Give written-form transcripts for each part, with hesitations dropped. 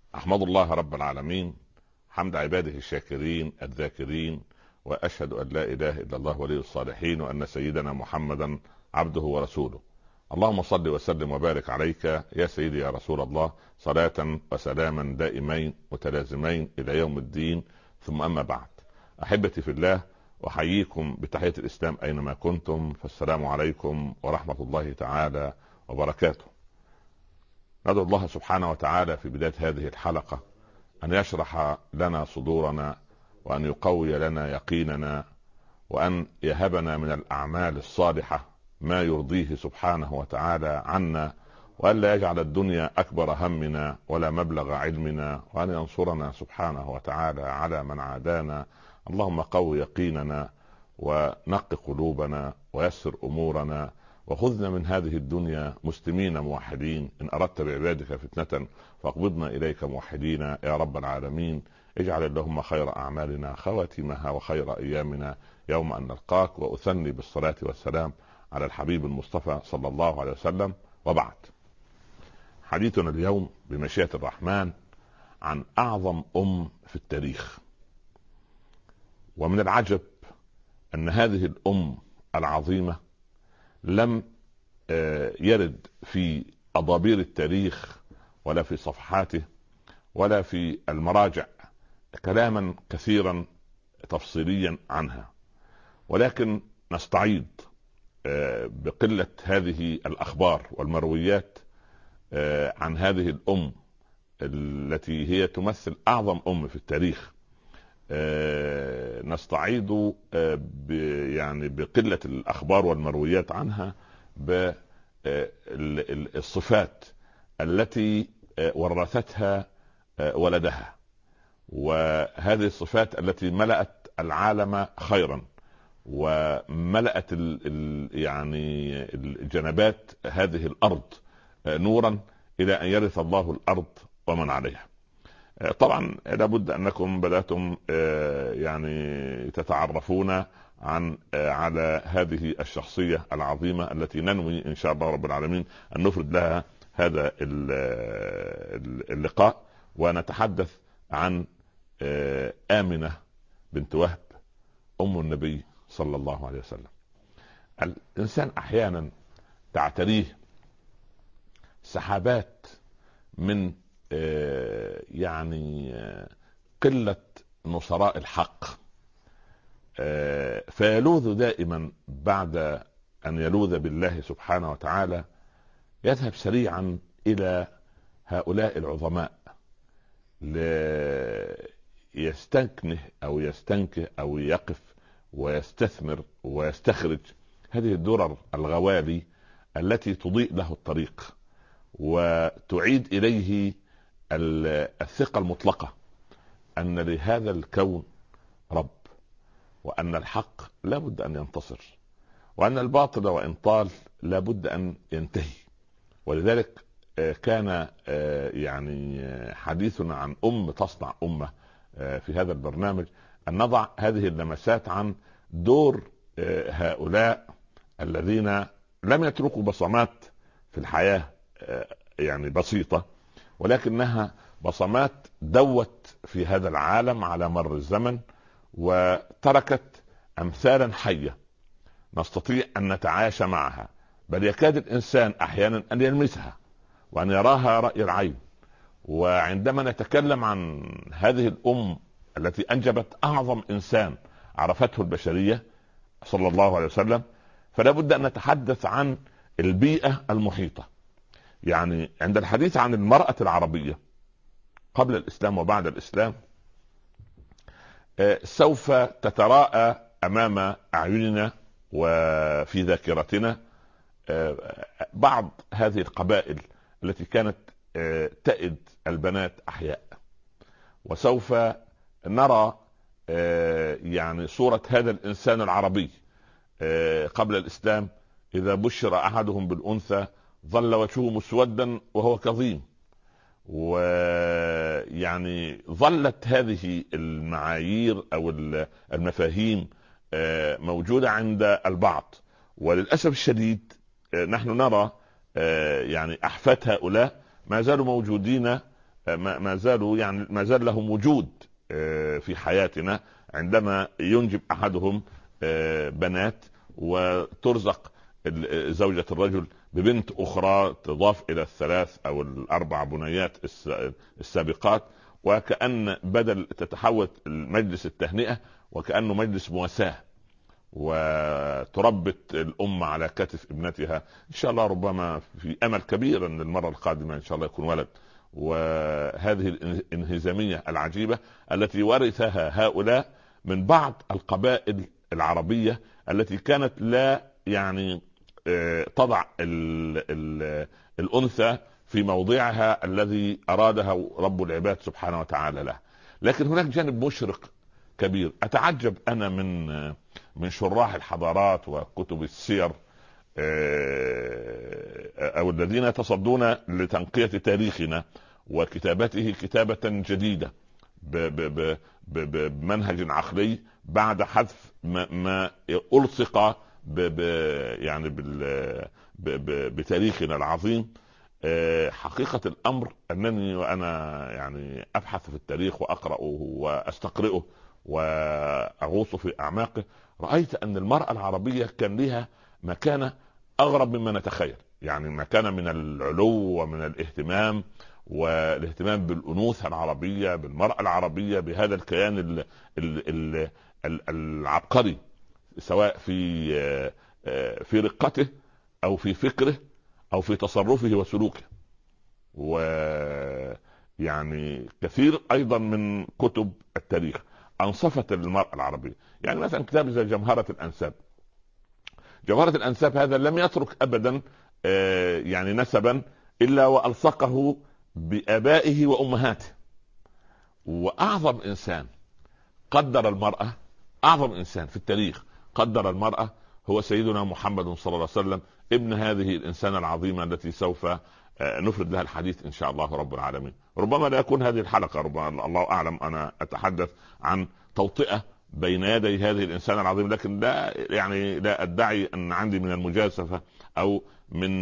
أحمد الله رب العالمين حمد عباده الشاكرين الذاكرين، وأشهد أن لا إله إلا الله ولي الصالحين، وأن سيدنا محمدا عبده ورسوله. اللهم صل وسلم وبارك عليك يا سيدي يا رسول الله، صلاة وسلاما دائمين متلازمين إلى يوم الدين. ثم أما بعد، أحبتي في الله، أحييكم بتحية الإسلام أينما كنتم، فالسلام عليكم ورحمة الله تعالى وبركاته. ندعو الله سبحانه وتعالى في بداية هذه الحلقة أن يشرح لنا صدورنا، وأن يقوي لنا يقيننا، وأن يهبنا من الأعمال الصالحة ما يرضيه سبحانه وتعالى عنا، وأن لا يجعل الدنيا أكبر همنا ولا مبلغ علمنا، وأن ينصرنا سبحانه وتعالى على من عادانا. اللهم قوي يقيننا ونق قلوبنا ويسر أمورنا، وخذنا من هذه الدنيا مسلمين موحدين. إن أردت بعبادك فتنة فاقبضنا إليك موحدين يا رب العالمين. اجعل اللهم خير أعمالنا خواتمها وخير أيامنا يوم أن نلقاك. وأثني بالصلاة والسلام على الحبيب المصطفى صلى الله عليه وسلم. وبعد، حديثنا اليوم بمشيئة الرحمن عن أعظم في التاريخ. ومن العجب أن هذه الأم العظيمة لم يرد في أضابير التاريخ ولا في صفحاته ولا في المراجع كلاما كثيرا تفصيليا عنها، ولكن نستعيض بقلة هذه الأخبار والمرويات عن هذه الأم التي هي تمثل أعظم في التاريخ. نستعيض يعني بقلة الأخبار والمرويات عنها بالصفات التي ورثتها ولدها، وهذه الصفات التي ملأت العالم خيرا، وملأت يعني الجنبات هذه الأرض نورا إلى أن يرث الله الأرض ومن عليها. طبعا لابد أنكم بدأتم يعني تتعرفون على هذه الشخصية العظيمة التي ننوي إن شاء الله رب العالمين أن نفرد لها هذا اللقاء، ونتحدث عن آمنة بنت وهب أم النبي صلى الله عليه وسلم. الإنسان أحيانا تعتريه سحابات من يعني قلة نصراء الحق، فيلوذ دائما بعد أن يلوذ بالله سبحانه وتعالى يذهب سريعا إلى هؤلاء العظماء ليستكنه أو يستنكه أو يقف ويستثمر ويستخرج هذه الدرر الغوالي التي تضيء له الطريق وتعيد إليه الثقة المطلقة أن لهذا الكون رب، وأن الحق لا بد أن ينتصر، وأن الباطل وإن طال لا بد أن ينتهي. ولذلك كان يعني حديثنا عن تصنع أمة في هذا البرنامج أن نضع هذه اللمسات عن دور هؤلاء الذين لم يتركوا بصمات في الحياة يعني بسيطة، ولكنها بصمات دوت في هذا العالم على مر الزمن، وتركت أمثالا حية نستطيع أن نتعايش معها، بل يكاد الإنسان أحيانا أن يلمسها وأن يراها رأي العين. وعندما نتكلم عن هذه الأم التي أنجبت أعظم إنسان عرفته البشرية صلى الله عليه وسلم، فلا بد أن نتحدث عن البيئة المحيطة. يعني عند الحديث عن المرأة العربية قبل الإسلام وبعد الإسلام سوف تتراءى أمام أعيننا وفي ذاكرتنا بعض هذه القبائل التي كانت تئد البنات أحياء، وسوف نرى يعني صورة هذا الإنسان العربي قبل الإسلام إذا بشر أحدهم بالأنثى ظل وجهه مسودا وهو كظيم. ويعني ظلت هذه المعايير أو المفاهيم موجودة عند البعض، وللأسف الشديد نحن نرى يعني أحفاد هؤلاء ما زالوا موجودين ما زالوا يعني ما زال لهم وجود في حياتنا، عندما ينجب احدهم بنات وترزق زوجة الرجل ببنت اخرى تضاف الى الثلاث او الاربع بنيات السابقات، وكأن بدل تتحول مجلس التهنئة وكأنه مجلس مواساة، وتربت الأم على كتف ابنتها. إن شاء الله ربما في أمل كبير أن المرة القادمة إن شاء الله يكون ولد. وهذه الانهزامية العجيبة التي ورثها هؤلاء من بعض القبائل العربية التي كانت لا يعني تضع الأنثى في موضعها الذي أرادها رب العباد سبحانه وتعالى له. لكن هناك جانب مشرق كبير. أتعجب أنا من شراح الحضارات وكتب السير أو الذين يتصدون لتنقية تاريخنا وكتابته كتابة جديدة بمنهج عقلي بعد حذف ما ألصق يعني بتاريخنا العظيم. حقيقة الأمر أنني وأنا يعني أبحث في التاريخ وأقرأه وأستقرئه وأغوص في أعماقه، رأيت أن المرأة العربية كان لها مكانة أغرب مما نتخيل، يعني مكانة من العلو ومن الاهتمام والاهتمام بالأنوثة العربية، بالمرأة العربية، بهذا الكيان العبقري، سواء في رقته أو في فكره أو في تصرفه وسلوكه. ويعني كثير أيضا من كتب التاريخ أنصفت المرأة العربية. يعني مثلا كتاب زي جمهرة الأنساب، جمهرة الأنساب هذا لم يترك أبدا يعني نسبا إلا وألصقه بآبائه وأمهاته. وأعظم إنسان قدر المرأة، أعظم إنسان في التاريخ قدر المرأة هو سيدنا محمد صلى الله عليه وسلم، ابن هذه الإنسانة العظيمة التي سوف نفرد لها الحديث إن شاء الله رب العالمين. ربما لا يكون هذه الحلقة، ربما الله أعلم، أنا أتحدث عن توطئة بين يدي هذه الإنسانة العظيمة، لكن لا يعني لا أدعي أن عندي من المجازفة أو من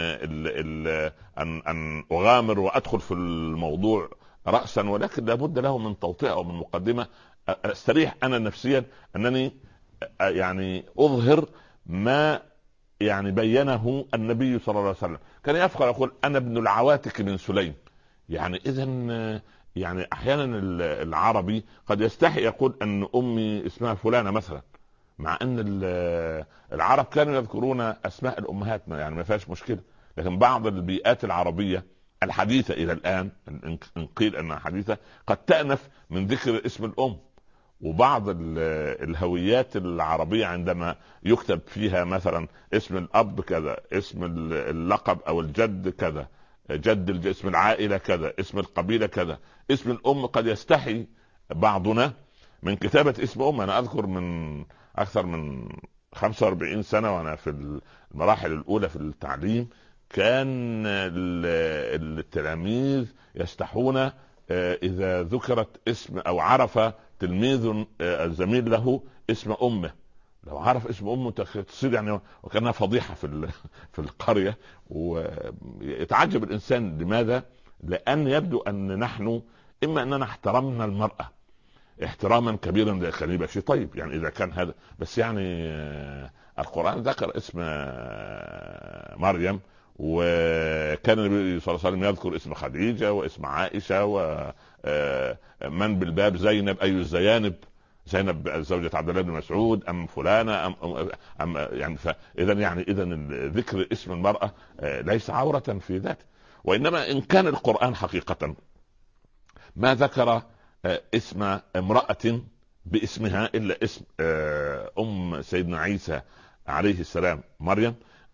أن أغامر وأدخل في الموضوع رأسا، ولكن لابد له من توطئة ومن مقدمة استريح أنا نفسيا أنني يعني أظهر ما يعني بينه النبي صلى الله عليه وسلم. كان يفخر يقول أنا ابن العواتق من سليم. يعني إذن يعني أحيانا العربي قد يستحي يقول أن أمي اسمها فلانة مثلا، مع أن العرب كانوا يذكرون أسماء الأمهات، يعني ما فيهاش مشكلة. لكن بعض البيئات العربية الحديثة إلى الآن، إن قيل أنها حديثة، قد تأنف من ذكر اسم الأم. وبعض الهويات العربية عندما يكتب فيها مثلا اسم الأب كذا، اسم اللقب أو الجد كذا، جد اسم العائلة كذا، اسم القبيلة كذا، اسم الأم قد يستحي بعضنا من كتابة اسم أم. أنا أذكر من أكثر من 45 سنة وأنا في المراحل الأولى في التعليم، كان التلاميذ يستحون إذا ذكرت اسم أو عرف تلميذ الزميل له اسم أمه. لو عرف اسم أمه تصير يعني وكانها فضيحة في القرية. ويتعجب الإنسان لماذا؟ لأن يبدو أن نحن إما أننا احترمنا المرأة احتراما كبيرا، ده كان يبقى شيء طيب يعني إذا كان هذا، بس يعني القرآن ذكر اسم مريم، وكان النبي صلى الله عليه وسلم يذكر اسم خديجة واسم عائشة ومن بالباب زينب، أي الزيانب، زينب زوجة عبد الله بن مسعود أم فلانة أم يعني. فإذا يعني إذا ذكر اسم المرأة ليس عورة في ذاته. وإنما إن كان القرآن حقيقة ما ذكر اسم امرأة باسمها إلا اسم أم سيدنا عيسى عليه السلام مريم،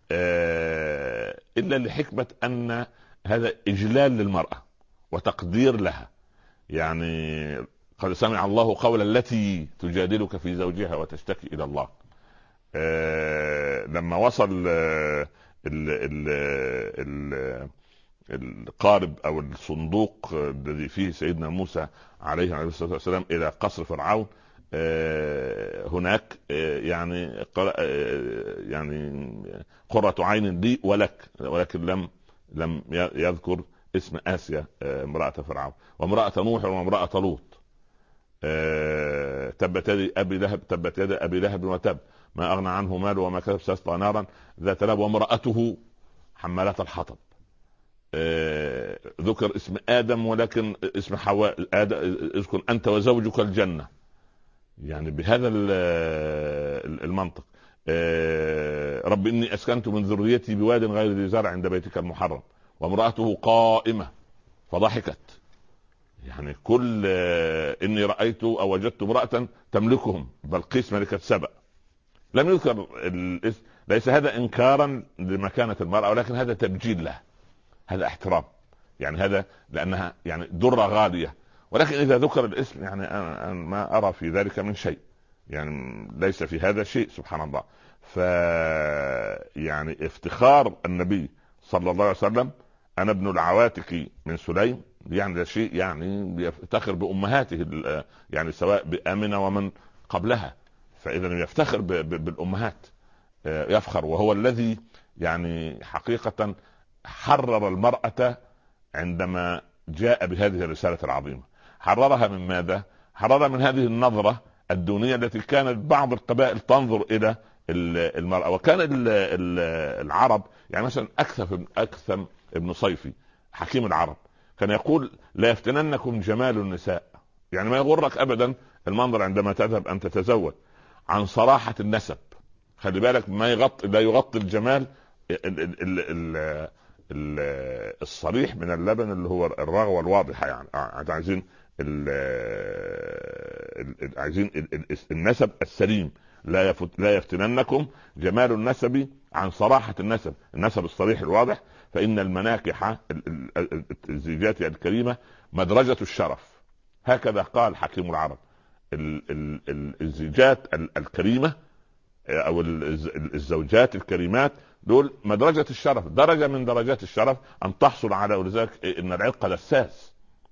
إلا لحكمة أن هذا إجلال للمرأة وتقدير لها. يعني قد سمع الله قول التي تجادلك في زوجها وتشتكي إلى الله. لما وصل القارب أو الصندوق الذي فيه سيدنا موسى عليه الصلاة والسلام إلى قصر فرعون، هناك يعني قرة عين لي ولك، ولكن لم يذكر اسم آسيا امرأة فرعون، وامرأة نوح وامرأة لوط. تبت يد أبي لهب، تبت يد أبي لهب وتب، ما أغنى عنه ماله وما كسب، سيصلى نارا ذات لهب وامرأته حمالة الحطب. ذكر اسم آدم ولكن اسم حواء. اذكر أنت وزوجك الجنة، يعني بهذا المنطق. رب إني أسكنت من ذريتي بواد غير ذي زرع عند بيتك المحرم وامرأته قائمة فضحكت. يعني كل إني رأيت أو وجدت امرأة تملكهم، بلقيس ملكة سبأ. لم يذكر الاسم، ليس هذا إنكارا لمكانة المرأة، ولكن هذا تبجيل له، هذا احترام، يعني هذا لأنها يعني درة غالية. ولكن إذا ذكر الاسم يعني أنا ما أرى في ذلك من شيء، يعني ليس في هذا شيء سبحان الله. يعني افتخار النبي صلى الله عليه وسلم أنا ابن العواتق من سليم، يعني ده شيء يعني يفتخر بأمهاته، يعني سواء بآمنة ومن قبلها، فإذا يفتخر بالأمهات، يفخر. وهو الذي يعني حقيقة حرر المرأة عندما جاء بهذه الرسالة العظيمة. حررها من ماذا؟ حررها من هذه النظرة الدونية التي كانت بعض القبائل تنظر إلى المرأة. وكان العرب يعني مثلا أكثم ابن صيفي حكيم العرب كان يقول لا يفتننكم جمال النساء، يعني ما يغرك أبدا المنظر عندما تذهب أن تتزوج، عن صراحة النسب. خلي بالك ما لا يغطي الجمال الصريح من اللبن اللي هو الرغوة الواضحة، يعني عايزين عايزين النسب السليم. لا يفتننكم جمال النسب عن صراحة النسب الصريح الواضح، فإن المناكح الزيجات الكريمة مدرجة الشرف. هكذا قال حكيم العرب. الزيجات الكريمة أو الزوجات الكريمات دول مدرجة الشرف، درجة من درجات الشرف أن تحصل على، ولذلك إن العتق دساس.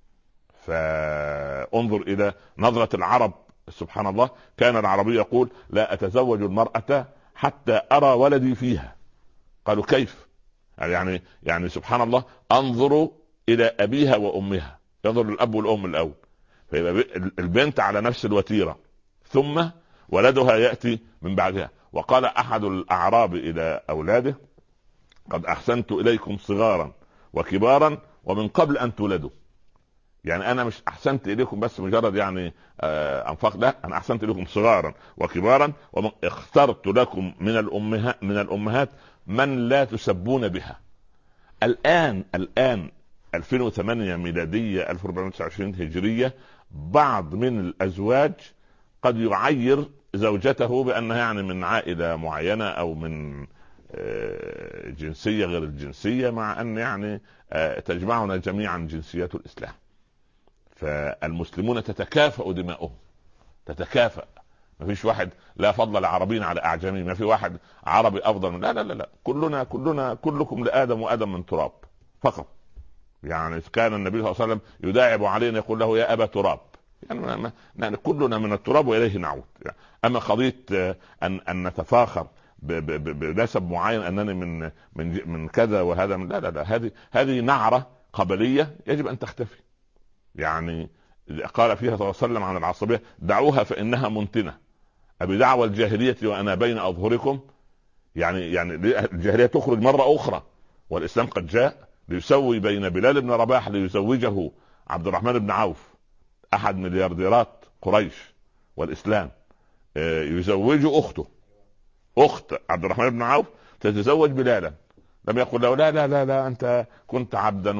فانظر إلى نظرة العرب سبحان الله. كان العربي يقول لا أتزوج المرأة حتى أرى ولدي فيها. قالوا كيف؟ يعني سبحان الله، انظروا إلى أبيها وأمها، ينظر للأب والأم الأول، فيبقى البنت على نفس الوتيرة، ثم ولدها يأتي من بعدها. وقال أحد الأعراب إلى أولاده قد أحسنت إليكم صغارا وكبارا ومن قبل أن تولدوا. يعني أنا مش أحسنت إليكم بس مجرد يعني أنفق، لا، أنا أحسنت إليكم صغارا وكبارا اخترت لكم من الأمهات من لا تسبون بها. الآن 2008 ميلادية 1429 هجرية، بعض من الأزواج قد يعير زوجته بأنها يعني من عائلة معينة أو من جنسية غير الجنسية، مع أن يعني تجمعنا جميعا جنسيات الإسلام. فالمسلمون تتكافأ دماؤهم، تتكافأ. ما فيش واحد لا فضل لعربي على أعجمي، ما في واحد عربي أفضل من لا، كلكم لآدم وآدم من تراب فقط. يعني كان النبي صلى الله عليه وسلم يداعب علينا يقول له يا أبا تراب، يعني كلنا من التراب وإليه نعود. يعني أما قضية أن نتفاخر بنسب معين أنني من كذا وهذا من لا، هذه نعرة قبلية يجب أن تختفي. يعني قال فيها صلى الله عليه وسلم عن العصبية دعوها فإنها منتنة، أبي دعوى الجاهلية وأنا بين أظهركم. يعني الجاهلية تخرج مرة أخرى، والإسلام قد جاء ليسوي بين بلال بن رباح ليزوجه عبد الرحمن بن عوف أحد مليارديرات قريش، والإسلام يزوج أخت عبد الرحمن بن عوف تتزوج بلالا. لم يقل له لا أنت كنت عبدا،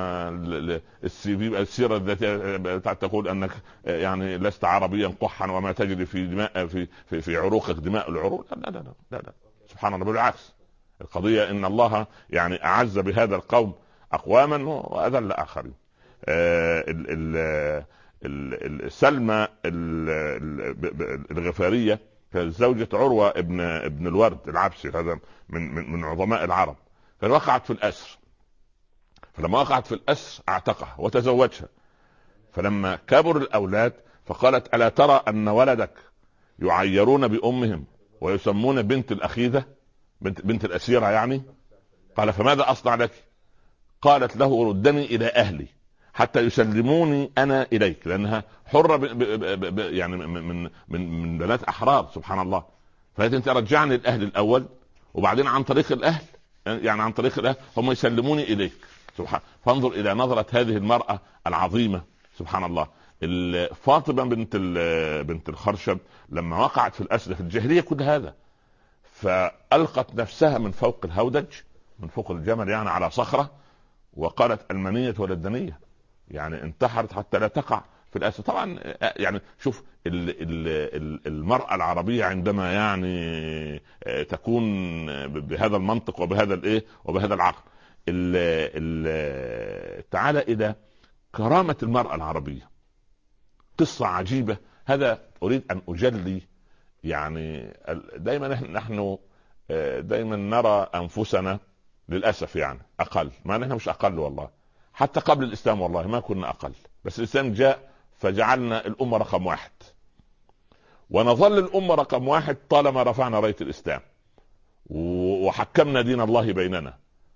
والسيرة الذاتية تقول أنك يعني لست عربيا قحا وما تجري في دماء في عروقك دماء العروق. لا سبحان الله، بالعكس. القضية إن الله يعني أعز بهذا القوم أقواما وأذل آخرين. سلمى الغفارية زوجة عروة ابن الورد العبسي، هذا من عظماء العرب، كان وقعت في الأسر. فلما وقعت في الأسر اعتقها وتزوجها. فلما كبر الأولاد فقالت ألا ترى أن ولدك يعيرون بأمهم ويسمون بنت الأخيذة، بنت الأسيرة يعني. قال فماذا أصنع لك؟ قالت له ردني الى اهلي حتى يسلموني انا اليك، لانها حره يعني من بنات احرار سبحان الله. فهذه انت رجعني الاهل الاول، وبعدين عن طريق الاهل، يعني عن طريق الاهل هم يسلموني اليك. سبحان. فانظر الى نظره هذه المراه العظيمه سبحان الله. فاطمه بنت الخرشب لما وقعت في الاسد في الجاهليه كل هذا، فالقت نفسها من فوق الهودج، من فوق الجمل يعني على صخره، وقالت المنيه وللدنيه، يعني انتحرت حتى لا تقع في الاسد. طبعا يعني شوف المرأة العربية عندما يعني تكون بهذا المنطق وبهذا الايه وبهذا العقل. تعال الى كرامة المرأة العربية، قصة عجيبة. هذا اريد ان اجلي. يعني دائما نحن دائما نرى انفسنا للاسف يعني اقل، ما نحن مش اقل والله، حتى قبل الاسلام والله ما كنا اقل، بس الاسلام جاء فجعلنا الامه رقم واحد، ونظل الامه رقم واحد طالما رفعنا رايه الاسلام وحكمنا دين الله بيننا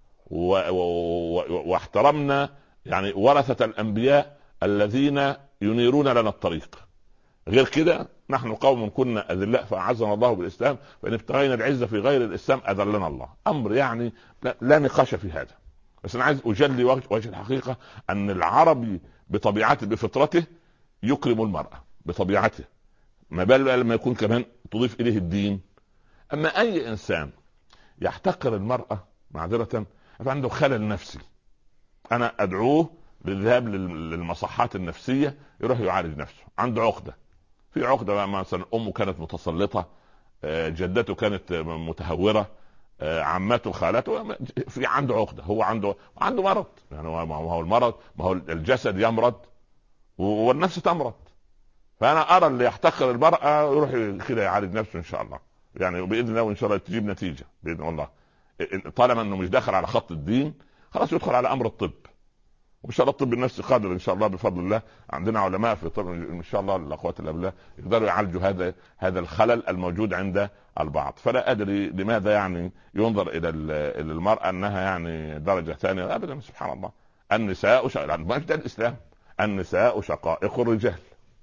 واحترمنا يعني ورثه الانبياء الذين ينيرون لنا الطريق. غير كده نحن قوم كنا اذلاء فاعزنا الله بالاسلام، فان ابتغينا العزه في غير الاسلام اذلنا الله. امر يعني لا نقاش في هذا. بس انا عايز اجلي وجه الحقيقه ان العربي بطبيعته بفطرته يكرم المراه بطبيعته، ما بال لما يكون كمان تضيف اليه الدين. اما اي انسان يحتقر المراه معذره فعنده خلل نفسي. انا ادعوه للذهاب للمصحات النفسيه، يروح يعالج نفسه، عنده عقده. في عقده مثلا امه كانت متسلطه، جدته كانت متهوره، عمته خالته، في عنده عقده، هو عنده مرض. يعني ما هو المرض، ما هو الجسد يمرض والنفس تمرض. فانا ارى اللي يحتقر المراه يروح كده يعالج نفسه ان شاء الله، يعني باذن الله، وان شاء الله تجيب نتيجه باذن الله. طالما انه مش داخل على خط الدين خلاص يدخل على امر الطب، وان شاء الله الطب النفسي قادر ان شاء الله بفضل الله. عندنا علماء في الطب ان شاء الله لا قوه الا بالله يقدروا يعالجوا هذا الخلل الموجود عند البعض. فلا ادري لماذا يعني ينظر الى المراه انها يعني درجه ثانيه. ابدا، سبحان الله. النساء ما ده الاسلام، النساء شقائق الرجال.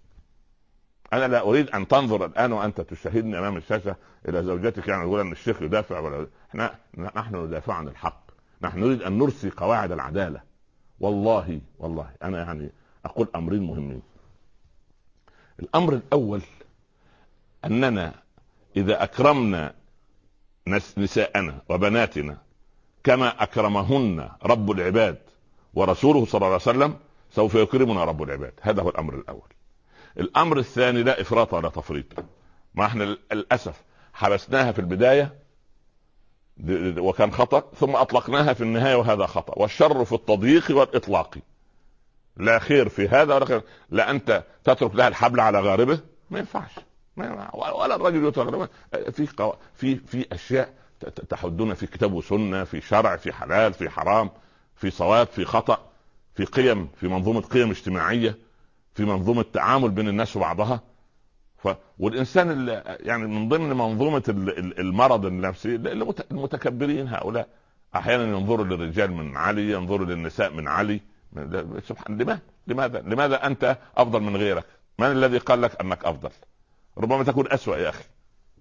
انا لا اريد ان تنظر الان وانت تشاهدني امام الشاشه الى زوجتك يعني تقول ان الشيخ يدافع، ولا نحن ندافع عن الحق. نحن نريد ان نرسي قواعد العداله. والله انا يعني اقول امرين مهمين. الامر الاول اننا اذا اكرمنا نساءنا وبناتنا كما اكرمهن رب العباد ورسوله صلى الله عليه وسلم سوف يكرمنا رب العباد. هذا هو الامر الاول. الامر الثاني لا افراط ولا تفريط. ما احنا للاسف حبسناها في البدايه وكان خطأ، ثم اطلقناها في النهايه وهذا خطأ. والشر في التضييق والاطلاق، لا خير في هذا ولا خير. لا انت تترك لها الحبل على غاربه، ما ينفعش. ولا الرجل يترك. في اشياء تحدنا في كتاب وسنه، في شرع، في حلال، في حرام، في صواب، في خطأ، في قيم، في منظومه قيم اجتماعيه، في منظومه تعامل بين الناس وبعضها. والانسان يعني من ضمن منظومه المرض النفسي المتكبرين هؤلاء احيانا ينظروا للرجال من علي، ينظروا للنساء من علي. سبحان. لماذا انت افضل من غيرك؟ من الذي قال لك انك افضل؟ ربما تكون اسوأ يا اخي.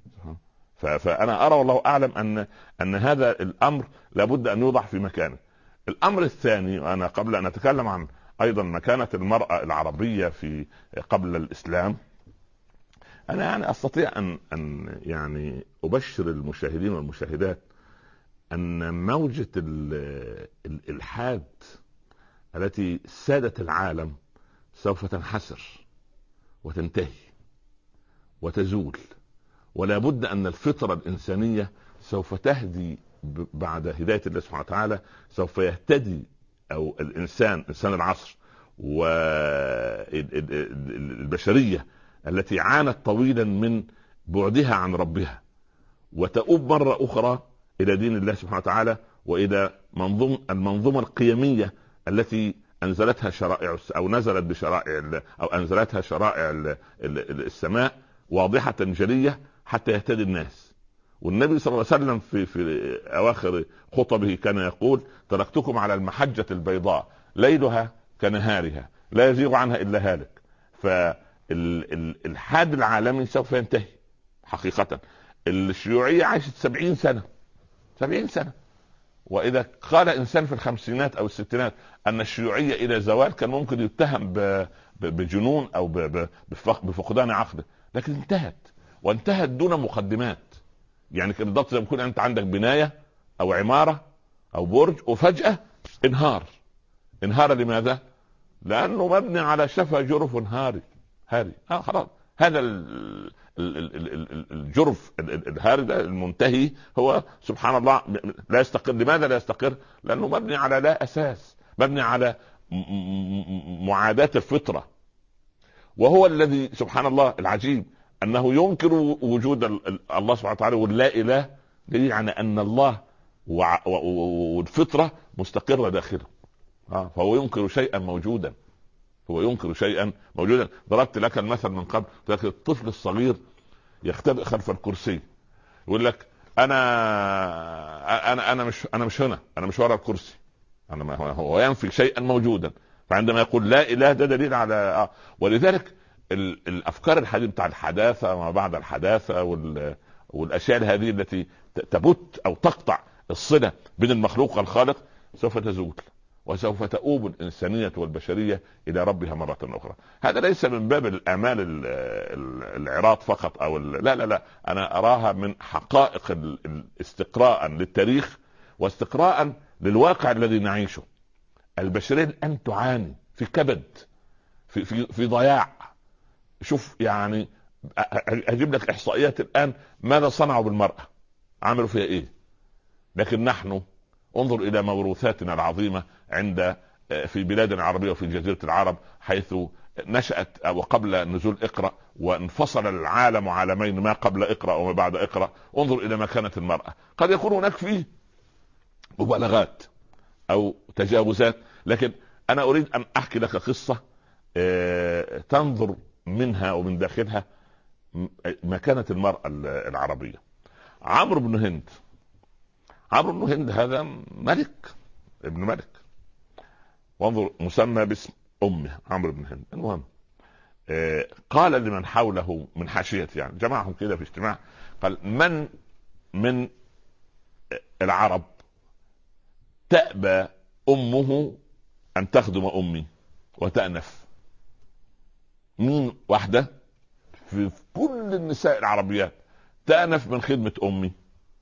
فانا ارى والله اعلم ان هذا الامر لابد ان يوضع في مكانه. الامر الثاني، وانا قبل ان اتكلم عن ايضا مكانه المراه العربيه في قبل الاسلام، انا يعني استطيع ان يعني ابشر المشاهدين والمشاهدات ان موجة الالحاد التي سادت العالم سوف تنحسر وتنتهي وتزول. ولا بد ان الفطرة الانسانية سوف تهدي بعد هداية الله سبحانه وتعالى. سوف يهتدي او انسان العصر والبشرية التي عانت طويلا من بعدها عن ربها، وتؤوب مرة أخرى إلى دين الله سبحانه وتعالى وإلى المنظومة القيمية التي أنزلتها شرائع أو نزلت بشرائع أو أنزلتها شرائع السماء واضحة جلية حتى يهتدي الناس. والنبي صلى الله عليه وسلم في اواخر خطبه كان يقول: تركتكم على المحجة البيضاء ليلها كنهارها لا يزيغ عنها الا هالك. فالحاد العالمي سوف ينتهي حقيقة. الشيوعية عاشت 70 سنة، 70 سنة. واذا قال انسان في الخمسينات او الستينات ان الشيوعية الى زوال كان ممكن يتهم بجنون او بفقدان عقله، لكن انتهت، وانتهت دون مقدمات. يعني كان بالضبط زي ما يكون انت عندك بناية او عمارة او برج وفجأة انهار. انهار لماذا؟ لانه مبني على شفا جرف هاري. خلاص. هذا الجرف الهاري ده المنتهي هو سبحان الله لا يستقر. لماذا لا يستقر؟ لانه مبني على لا اساس، مبني على معاداة الفطرة. وهو الذي سبحان الله العجيب انه ينكر وجود الله سبحانه وتعالى واللا اله، يعني ان الله والفطرة مستقرة داخله. فهو ينكر شيئا موجودا، هو ينكر شيئا موجودا. ضربت لك المثل من قبل، لكن الطفل الصغير يختبئ خلف الكرسي، يقول لك انا مش هنا، انا مش ورا الكرسي. هو ينفي شيئا موجودا. فعندما يقول لا اله ده دليل على ولذلك الافكار الحديثه بتاع الحداثه وما بعد الحداثه والاشياء هذه التي تبت او تقطع الصله بين المخلوق والخالق سوف تزول، وسوف تؤوب الإنسانية والبشرية إلى ربها مرة أخرى. هذا ليس من باب الآمال العراض فقط أو لا، أنا أراها من حقائق استقراء للتاريخ واستقراء للواقع الذي نعيشه. البشرية الآن تعاني في كبد، في ضياع. شوف يعني أجيب لك إحصائيات الآن ماذا صنعوا بالمرأة، عملوا فيها إيه. لكن نحن انظر الى موروثاتنا العظيمه عند في بلادنا العربيه وفي جزيره العرب، حيث نشأت او قبل نزول اقرأ، وانفصل العالم عالمين، ما قبل اقرأ وما بعد اقرأ. انظر الى مكانة المرأة. قد يكون هناك فيه مبالغات او تجاوزات، لكن انا اريد ان احكي لك قصة تنظر منها ومن داخلها مكانة المرأة العربية. عمرو بن هند، عمرو بن هند هذا ملك، ابن ملك، وانظر مسمى باسم امه عمرو بن هند. المهم قال لمن حوله من حاشيته، يعني جمعهم كده في اجتماع، قال: من العرب تأبى امه ان تخدم امي وتأنف؟ مين واحدة في كل النساء العربيات تأنف من خدمة امي؟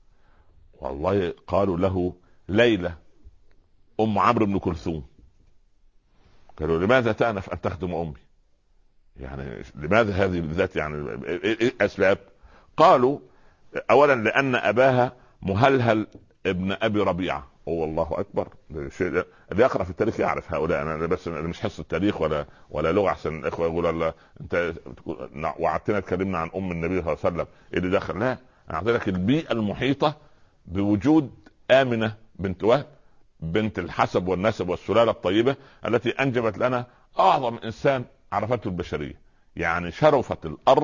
والله قالوا له ليلى ام عمرو بن كلثوم. قالوا: لماذا تأنف ان تخدم امي؟ يعني لماذا هذه بالذات؟ يعني ايه اسباب؟ قالوا: اولا لان اباها مهلهل ابن ابي ربيعه. الله اكبر، اللي يقرا في التاريخ يعرف هؤلاء. انا بس مش حصه تاريخ ولا لغه، احسن الاخوه يقولوا انت وعدتنا تكلمنا عن ام النبي صلى الله عليه وسلم، ايه اللي دخل؟ لا، انا اعطي لك البيئه المحيطه بوجود آمنة بنت وهب، بنت الحسب والنسب والسلالة الطيبة، التي أنجبت لنا أعظم إنسان عرفته البشرية. يعني شرفت الأرض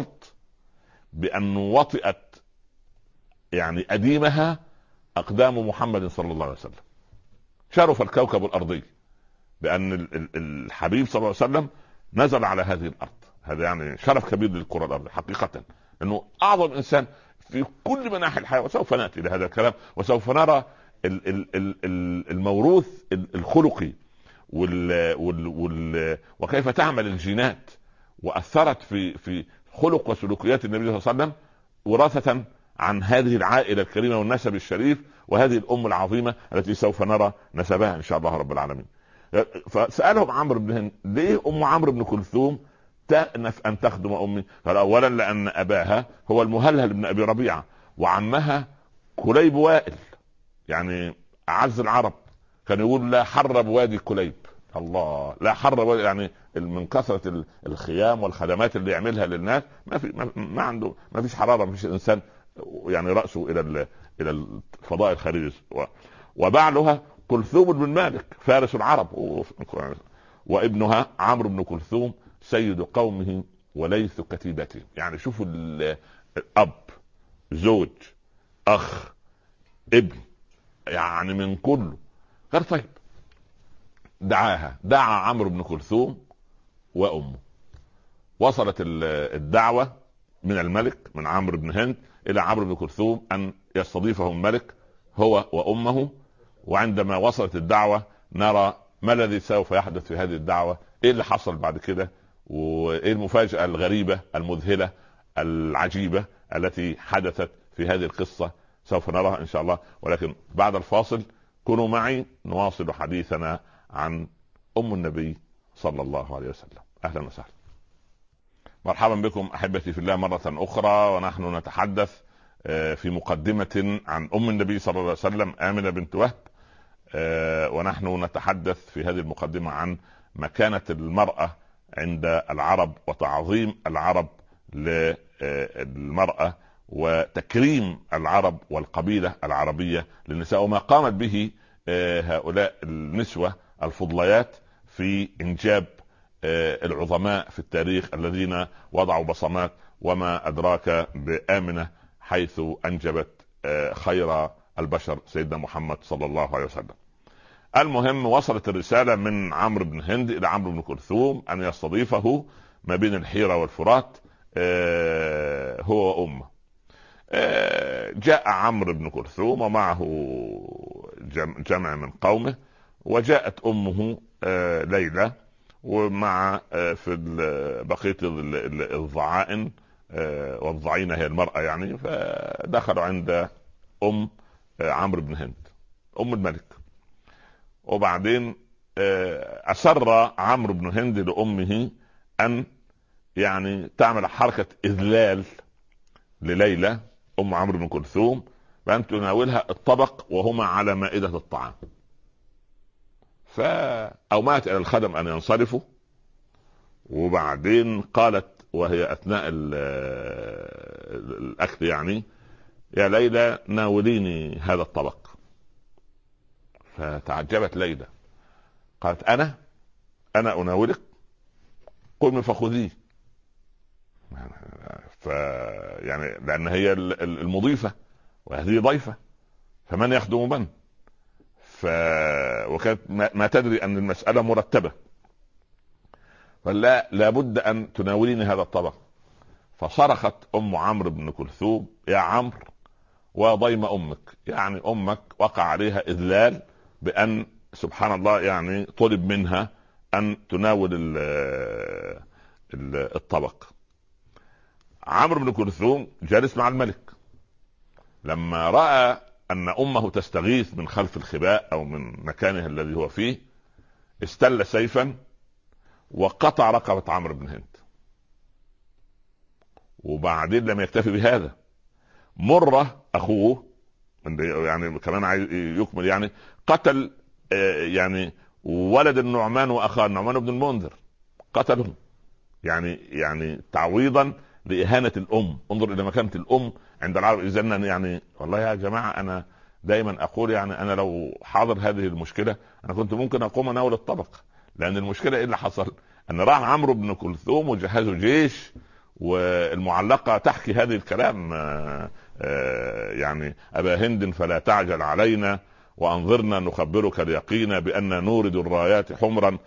بأن وطئت يعني أديمها أقدام محمد صلى الله عليه وسلم. شرف الكوكب الأرضي بأن الحبيب صلى الله عليه وسلم نزل على هذه الأرض. هذا يعني شرف كبير للكرة الأرضية حقيقة، أنه أعظم إنسان في كل مناحي الحياة. وسوف نأتي إلى هذا الكلام، وسوف نرى الموروث الخلقي وكيف تعمل الجينات وأثرت في خلق وسلوكيات النبي صلى الله عليه وسلم، وراثة عن هذه العائلة الكريمة والنسب الشريف وهذه الأم العظيمة التي سوف نرى نسبها إن شاء الله رب العالمين. فسألهم عمرو بن هند: ليه أم عمرو بن كلثوم تأنف أن تخدم أمي؟ قال: أولا لأن أباها هو المهلهل بن أبي ربيعة، وعمها كليب وائل، يعني أعز العرب، كان يقول: لا حر بوادي كليب. الله، لا حر بوادي، يعني من كثرة الخيام والخدمات اللي يعملها للناس ما عنده، ما فيش حرارة، ما فيش إنسان يعني رأسه إلى الفضاء الخارجي. وبعلها كلثوم بن مالك فارس العرب، وابنها عمرو بن كلثوم سيد قومه وليث كتيبته. يعني شوفوا الأب، زوج، اخ، ابن، يعني من كله. قال طيب، دعا عمرو بن كلثوم وامه. وصلت الدعوة من الملك، من عمرو بن هند الى عمرو بن كلثوم ان يستضيفه الملك هو وامه. وعندما وصلت الدعوة نرى ما الذي سوف يحدث في هذه الدعوة، ايه اللي حصل بعد كده، وايه المفاجأة الغريبة المذهلة العجيبة التي حدثت في هذه القصة، سوف نراها ان شاء الله. ولكن بعد الفاصل كونوا معي نواصل حديثنا عن ام النبي صلى الله عليه وسلم. اهلا وسهلا، مرحبا بكم احبتي في الله مرة اخرى، ونحن نتحدث في مقدمة عن ام النبي صلى الله عليه وسلم آمنة بنت وهب. ونحن نتحدث في هذه المقدمة عن مكانة المرأة عند العرب، وتعظيم العرب للمرأة، وتكريم العرب والقبيلة العربية للنساء، وما قامت به هؤلاء النسوة الفضليات في إنجاب العظماء في التاريخ الذين وضعوا بصمات. وما أدراك بآمنة حيث أنجبت خير البشر سيدنا محمد صلى الله عليه وسلم. المهم، وصلت الرسالة من عمرو بن هند إلى عمرو بن كلثوم أن يستضيفه ما بين الحيرة والفرات هو وأمه. جاء عمرو بن كلثوم ومعه جمع من قومه، وجاءت أمه ليلى ومع في بقية الضعائن، والضعينة هي المرأة يعني. فدخلوا عند أم عمرو بن هند أم الملك. وبعدين أسر عمرو بن هند لأمه أن يعني تعمل حركة إذلال لليلى أم عمرو بن كلثوم، بأن تناولها الطبق وهما على مائدة الطعام. فأومأت إلى الخدم أن ينصرفوا، وبعدين قالت وهي أثناء الأكل يعني: يا ليلى ناوليني هذا الطبق. فتعجبت ليلى، قالت: أنا أناولك؟ قم فخذيه. يعني لأن هي المضيفة وهذه ضيفة، فمن يخدم من؟ وكانت ما تدري أن المسألة مرتبة، فلا لابد أن تناوليني هذا الطبق. فصرخت أم عمرو بن كلثوم: يا عمرو وضيم أمك، يعني أمك وقع عليها إذلال بأن سبحان الله يعني طلب منها أن تناول الطبق. عمرو بن كلثوم جالس مع الملك، لما رأى أن أمه تستغيث من خلف الخباء أو من مكانه الذي هو فيه، استل سيفا وقطع رقبة عمرو بن هند. وبعدين لم يكتفي بهذا، مرة أخوه يعني كمان عايز يكمل، يعني قتل يعني ولد النعمان وأخاه النعمان بن المنذر، قتلهم يعني تعويضا لإهانة الأم. انظر إلى مكانة الأم عند العرب. إذن يعني والله يا جماعة أنا دايما أقول يعني أنا لو حاضر هذه المشكلة أنا كنت ممكن أقوم أناول الطبق، لأن المشكلة إيه اللي حصل؟ أن راح عمرو بن كلثوم وجهزوا جيش، والمعلقة تحكي هذه الكلام يعني: أبا هند فلا تعجل علينا، وأنظرنا نخبرك اليقين بأن نورد الرايات حمرا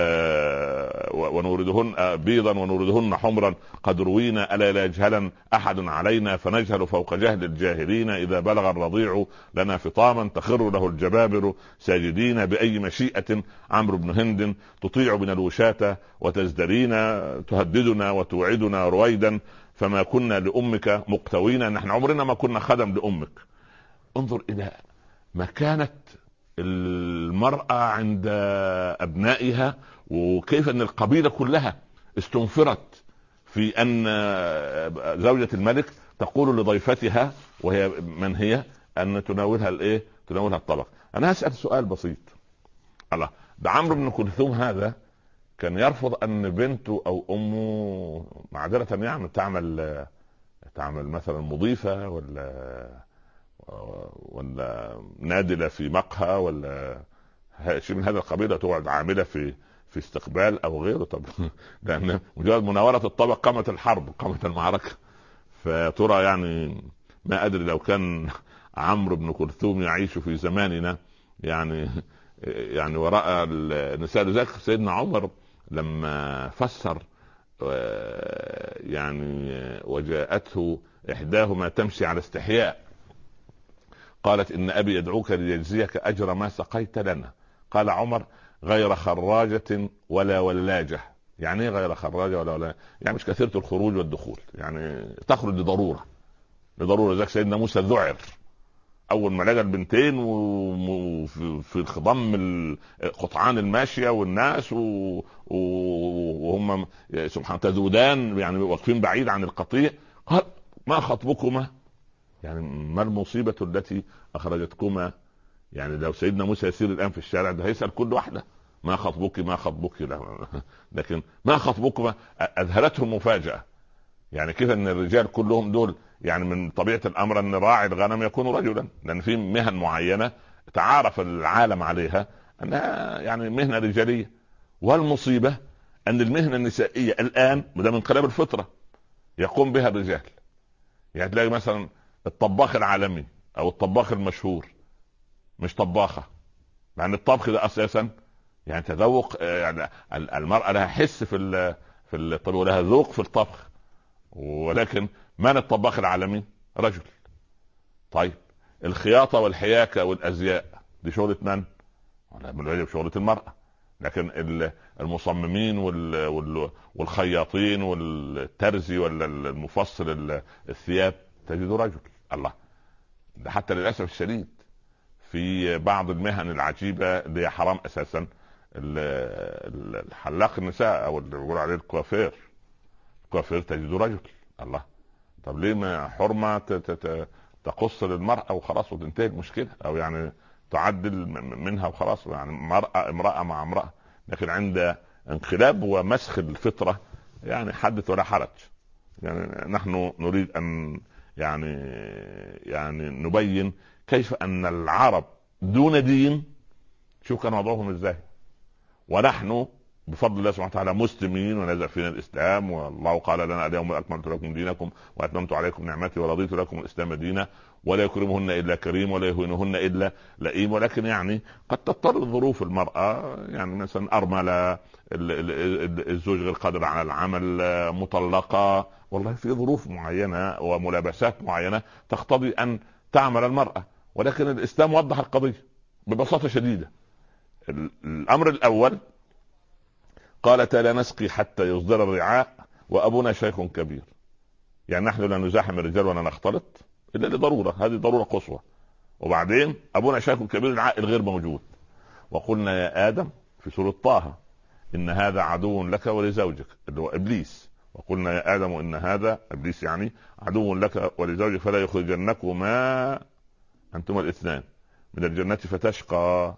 ونوردهن بيضا ونوردهن حمرا، قد روينا ألا لا يجهلا أحد علينا، فنجهل فوق جهل الجاهلين، إذا بلغ الرضيع لنا فطاما تخر له الجبابر ساجدين، بأي مشيئة عمرو بن هند تطيع بنا الوشاة وتزدرينا، تهددنا وتوعدنا رويدا، فما كنا لأمك مقتوين. نحن عمرنا ما كنا خدم لأمك. انظر إلى مكانة المرأة عند أبنائها، وكيف أن القبيلة كلها استنفرت في أن زوجة الملك تقول لضيفتها وهي من هي أن تناولها تناولها الطبق. أنا هسأل سؤال بسيط. الله، ده عمرو بن كلثوم هذا كان يرفض أن بنته أو أمه معذرة يعني تعمل مثلا مضيفة ولا نادلة في مقهى ولا شيء من هذا القبيل، تقعد عاملة في استقبال أو غيره. طب لأن مجرد مناولة الطبق قامت الحرب، قامت المعركة. فترى يعني ما أدري لو كان عمرو بن كلثوم يعيش في زماننا يعني وراء النساء. ذلك سيدنا عمر لما فسر وجاءته إحداهما تمشي على استحياء، قالت إن أبي يدعوك ليجزيك أجر ما سقيت لنا. قال عمر غير خراجة ولا ولاجة. يعني ايه غير خراجة ولا يعني مش كثيرة الخروج والدخول، يعني تخرج لضرورة ذاك سيدنا موسى ذعر اول ما لقى البنتين وفي خضم قطعان الماشيه والناس وهم سبحان تذودان يعني واقفين بعيد عن القطيع. قال ما خطبكما؟ يعني ما المصيبه التي اخرجتكما؟ يعني لو سيدنا موسى يسير الان في الشارع ده هيسال كل واحده ما خطبك ما خطبك، لكن ما خطبكما اذهلته المفاجاه. يعني كيف ان الرجال كلهم دول، يعني من طبيعه الامر ان راعي الغنم يكون رجلا، لان في مهن معينه تعارف العالم عليها انها يعني مهنه رجاليه. والمصيبه ان المهنه النسائيه الان ده من انقلاب الفطره يقوم بها الرجال. يعني تلاقي مثلا الطباخ العالمي او الطباخ المشهور مش طباخه، مع ان الطبخ ده اساسا يعني تذوق، يعني المراه لها حس في الطبخ ولها ذوق في الطبخ، ولكن من الطباخ العالمي؟ رجل. طيب الخياطة والحياكة والأزياء دي شغلة من؟ بالواجب شغلة المرأة. لكن المصممين والخياطين والترزي ولا المفصل الثياب تجد رجل. الله، ده حتى للأسف الشديد في بعض المهن العجيبة اللي هي حرام أساسا، الحلاق النساء أو اللي بيقولوا عليه الكوافير تجد رجل. الله، طب ليه ما حرمة تقص للمرأة وخلاص وتنتهي المشكلة، او يعني تعدل منها وخلاص، يعني امرأة مع امرأة. لكن عند انقلاب ومسخ الفطرة يعني حدث ولا حرج. يعني نحن نريد ان يعني نبين كيف ان العرب دون دين شوف كان وضعهم ازاي، ونحن بفضل الله سبحانه وتعالى مسلمين ونزل فينا الاسلام، والله قال لنا اليوم اكملت لكم دينكم واتممت عليكم نعمتي ورضيت لكم الاسلام دينا، ولا يكرمهن الا كريم ولا يهينهن الا لئيم. ولكن يعني قد تضطر ظروف المراه، يعني مثلا ارمله، الزوج غير قادر على العمل، مطلقه، والله في ظروف معينه وملابسات معينه تقتضي ان تعمل المراه. ولكن الاسلام وضح القضيه ببساطه شديده. الامر الاول قالت لا نسقي حتى يصدر الرعاء وابونا شيخ كبير. يعني نحن لا نزاحم الرجال ولا نختلط الا لضروره، هذه ضروره قصوى. وبعدين ابونا شيخ كبير، العائل غير موجود. وقلنا يا ادم في سوره طه ان هذا عدو لك ولزوجك، اللي هو ابليس. وقلنا يا ادم ان هذا ابليس يعني عدو لك ولزوجك فلا يخرجنكما انتما الاثنان من الجنه فتشقى.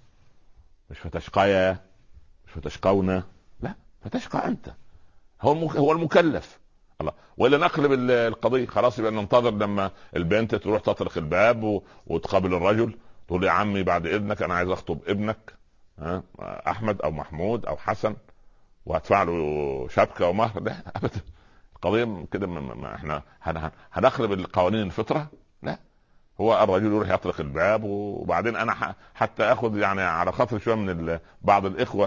مش فتشقيا، مش فتشقونا، لا فتشقى انت. هو المكلف. الله، ولا نقلب القضيه خلاص يبقى ننتظر لما البنت تروح تطرق الباب وتقابل الرجل تقول يا عمي بعد اذنك انا عايز اخطب ابنك احمد او محمود او حسن وهدفع له شبكه ومهر. لا ابدا، القضيه كده احنا هنقلب القوانين الفطره. لا، هو الرجل يروح يطرق الباب. وبعدين انا حتى اخذ يعني على خاطر شويه من بعض الاخوه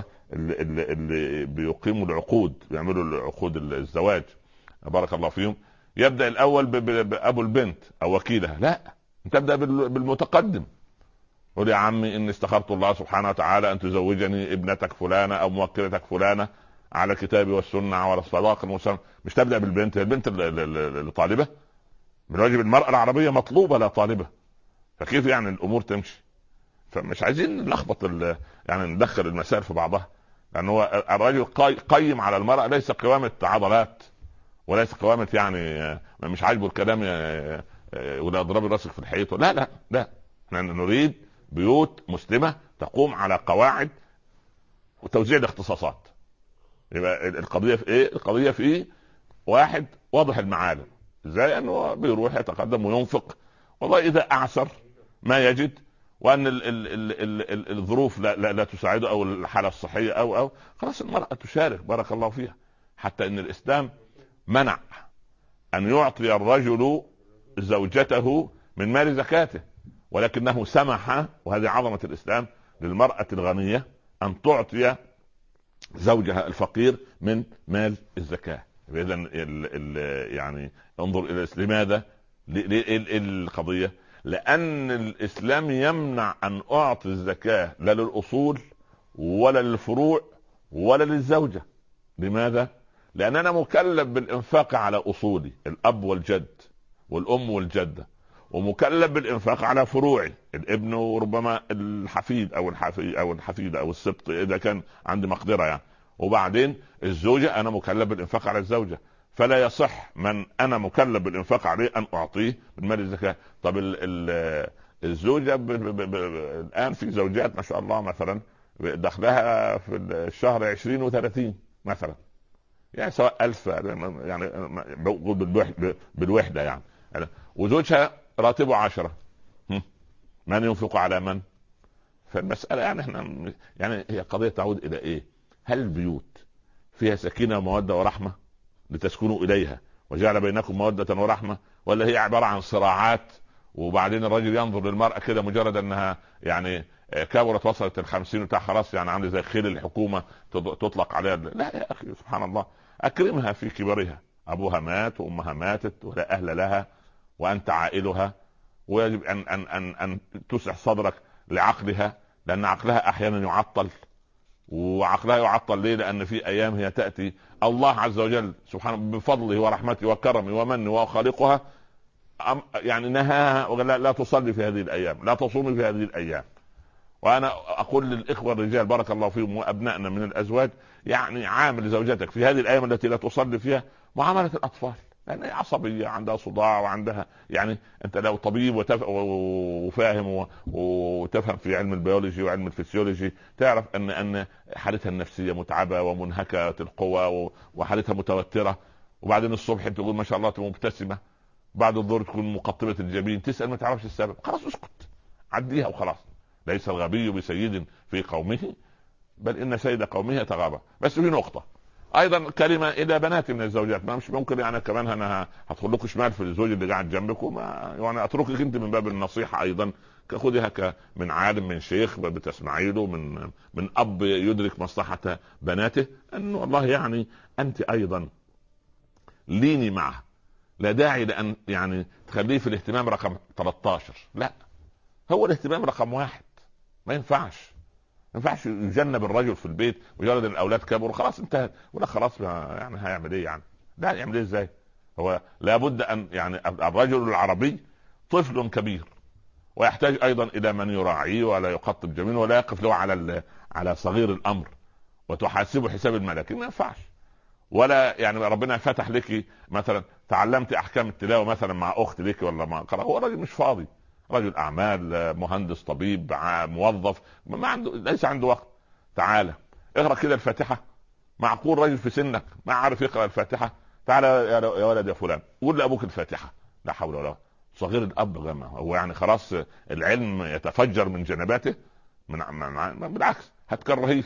اللي بيقيموا العقود، بيعملوا العقود الزواج بارك الله فيهم، يبدا الاول بابو البنت او وكيلها. لا، انت تبدا بالمتقدم. قول يا عمي اني استخرت الله سبحانه وتعالى ان تزوجني ابنتك فلانه او موكلتك فلانه على الكتاب والسنه وعلى الصداق المسلم. مش تبدا بالبنت، البنت اللي طالبه. من واجب المرأة العربية مطلوبة لا طالبة. فكيف يعني الأمور تمشي؟ فمش عايزين نلخبط يعني ندخل المسائل في بعضها، لأن هو الرجل قيم على المرأة ليس قوامة عضلات وليس قوامة يعني مش عاجبه الكلام ولا اضربي راسك في الحيط. لا لا لا، احنا نريد بيوت مسلمة تقوم على قواعد وتوزيع الاختصاصات. يبقى القضية في ايه؟ القضية في واحد واضح المعالم، ازاي انه بيروح يتقدم وينفق، والله اذا اعسر ما يجد وان الظروف لا تساعده او الحاله الصحيه او خلاص المراه تشارك بارك الله فيها. حتى ان الاسلام منع ان يعطي الرجل زوجته من مال زكاته، ولكنه سمح، وهذه عظمة الإسلام، للمرأة الغنية أن تعطي زوجها الفقير من مال الزكاة. إذا يعني انظر إلى لماذا القضية، لأن الإسلام يمنع أن أعطي الزكاة لا للأصول ولا للفروع ولا للزوجة. لماذا؟ لأن أنا مكلف بالإنفاق على أصولي، الأب والجد والأم والجدة، ومكلف بالإنفاق على فروعي، الابن وربما الحفيد أو الحفيدة أو السبط إذا كان عندي مقدرة يعني. وبعدين الزوجة أنا مكلف بالإنفاق على الزوجة، فلا يصح من أنا مكلف بالإنفاق عليه أن أعطيه من مال الزكاة. طب الزوجة الآن في زوجات ما شاء الله مثلا دخلها في الشهر 20 و30 مثلا، يعني سواء 1000 يعني بالوحدة يعني، وزوجها راتبه 10، من ينفق على من؟ فالمسألة يعني احنا يعني هي قضية تعود إلى إيه؟ هل البيوت فيها سكينة ومودة ورحمة لتسكنوا إليها وجعل بينكم مودة ورحمة، ولا هي عبارة عن صراعات؟ وبعدين الرجل ينظر للمرأة كده مجرد أنها يعني كبرت وصلت 50 بتاع خلاص يعني عامله زي خيل الحكومة تطلق عليها. لا يا أخي سبحان الله، أكرمها في كبرها، أبوها مات وأمها ماتت ولا أهل لها وأنت عائلها، ويجب أن تسع صدرك لعقلها، لأن عقلها أحيانا يعطل. وعقلها يعطل ليه؟ لأن في أيام هي تأتي الله عز وجل سبحانه بفضله ورحمته وكرمه ومنه وخالقها يعني نهاها لا تصلي في هذه الأيام، لا تصومي في هذه الأيام. وأنا أقول للإخوة الرجال بارك الله فيهم وأبنائنا من الأزواج، يعني عامل زوجتك في هذه الأيام التي لا تصلي فيها معاملة الأطفال، لأن هي عصبية عندها صداع وعندها يعني أنت لو طبيب وفاهم وتفهم في علم البيولوجي وعلم الفسيولوجي تعرف أن حالتها النفسية متعبة ومنهكة القوى وحالتها متوترة. وبعدين الصبح تقول ما شاء الله تبقى مبتسمة، بعد الظهر تكون مقطبة الجبين، تسأل ما تعرفش السبب، خلاص اسكت عديها وخلاص. ليس الغبي بسيد في قومه بل إن سيد قومه يتغابى. بس في نقطة ايضا كلمه الى بنات من الزوجات، ما مش ممكن يعني كمان انا هدخل لكم شمال في الزوج اللي قاعد جنبك، وما يعني اتركك انت من باب النصيحه ايضا، خذها من عالم من شيخ بتسمعي له، من اب يدرك مصلحه بناته، انه والله يعني انت ايضا ليني معه، لا داعي لان يعني تخليه في الاهتمام رقم 13، لا هو الاهتمام رقم 1. ما ينفعش يجنب الرجل في البيت مجرد ان الاولاد كبروا خلاص انتهت، ولا خلاص يعني هيعمل ايه يعني؟ لا يعمل ايه ازاي؟ هو لابد ان يعني الرجل العربي طفل كبير ويحتاج ايضا الى من يراعيه ولا يقطب جميله ولا يقف له على صغير الامر وتحاسبه حساب الملك. ما ينفعش. ولا يعني ربنا فتح لك مثلا تعلمت احكام التلاوه مثلا مع اخت لك ولا مع قرأ، هو راجل مش فاضي، رجل اعمال مهندس طبيب موظف ما عنده، ليس عنده وقت. تعالى اقرا كده الفاتحه. معقول رجل في سنك ما عارف يقرا الفاتحه؟ تعالى يا ولد يا فلان قول لابوك الفاتحه. لا حول ولا قوه. صغير الاب غما هو يعني خلاص العلم يتفجر من جنباته، بالعكس هتكرهيه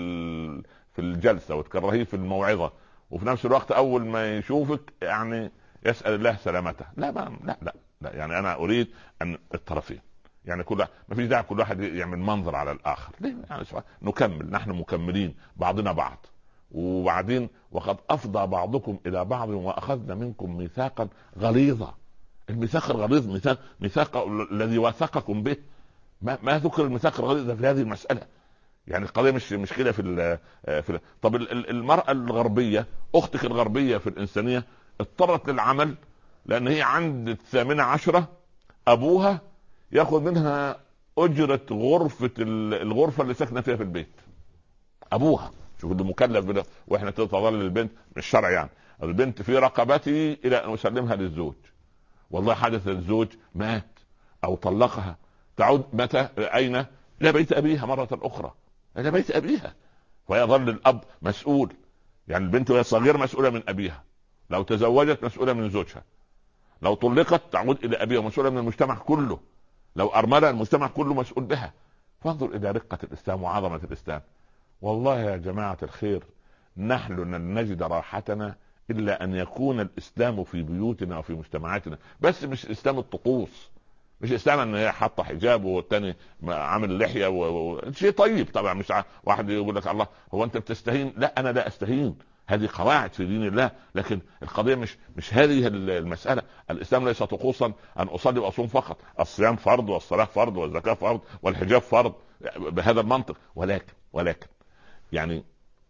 في الجلسه وتكرهيه في الموعظه، وفي نفس الوقت اول ما يشوفك يعني يسال الله سلامته. لا لا يعني انا اريد ان الطرفين يعني ما فيش داعي كل واحد يعمل منظر على الاخر. ليه يعني نكمل، نحن مكملين بعضنا بعض. وبعدين وقد افضى بعضكم الى بعض واخذنا منكم ميثاقا غليظا. الميثاق الغليظ ميثاق الذي وثقكم به. ما ذكر الميثاق الغليظ في هذه المساله؟ يعني القضيه مش كده طب المراه الغربيه اختك الغربيه في الانسانيه اضطرت للعمل لان هي عند 18 ابوها ياخذ منها اجرة الغرفة اللي ساكنة فيها في البيت. ابوها شوف اللي مكلف بده، واحنا تظل البنت مش شرع يعني البنت في رقبتي الى ان اسلمها للزوج. والله حدث الزوج مات او طلقها، تعود متى اين؟ الى بيت ابيها مرة اخرى، الى بيت ابيها. ويظل الاب مسؤول، يعني البنت وهي صغيرة مسؤولة من ابيها، لو تزوجت مسؤولة من زوجها، لو طلقت تعود الى ابيها ومسؤولة من المجتمع كله، لو ارملها المجتمع كله مسؤول بها. فانظر الى رقة الاسلام وعظمة الاسلام. والله يا جماعة الخير نحن لن نجد راحتنا الا ان يكون الاسلام في بيوتنا وفي مجتمعاتنا، بس مش اسلام الطقوس، مش اسلام ان هي حاطه حجاب والتاني عامل لحيه شيء طيب طبعا. مش واحد يقول لك الله هو انت بتستهين، لا انا لا استهين، هذه قواعد في دين الله. لكن القضيه مش هذه المساله. الاسلام ليس طقوسا ان اصلي واصوم فقط، الصيام فرض والصلاه فرض والزكاه فرض والحجاب فرض بهذا المنطق. ولكن يعني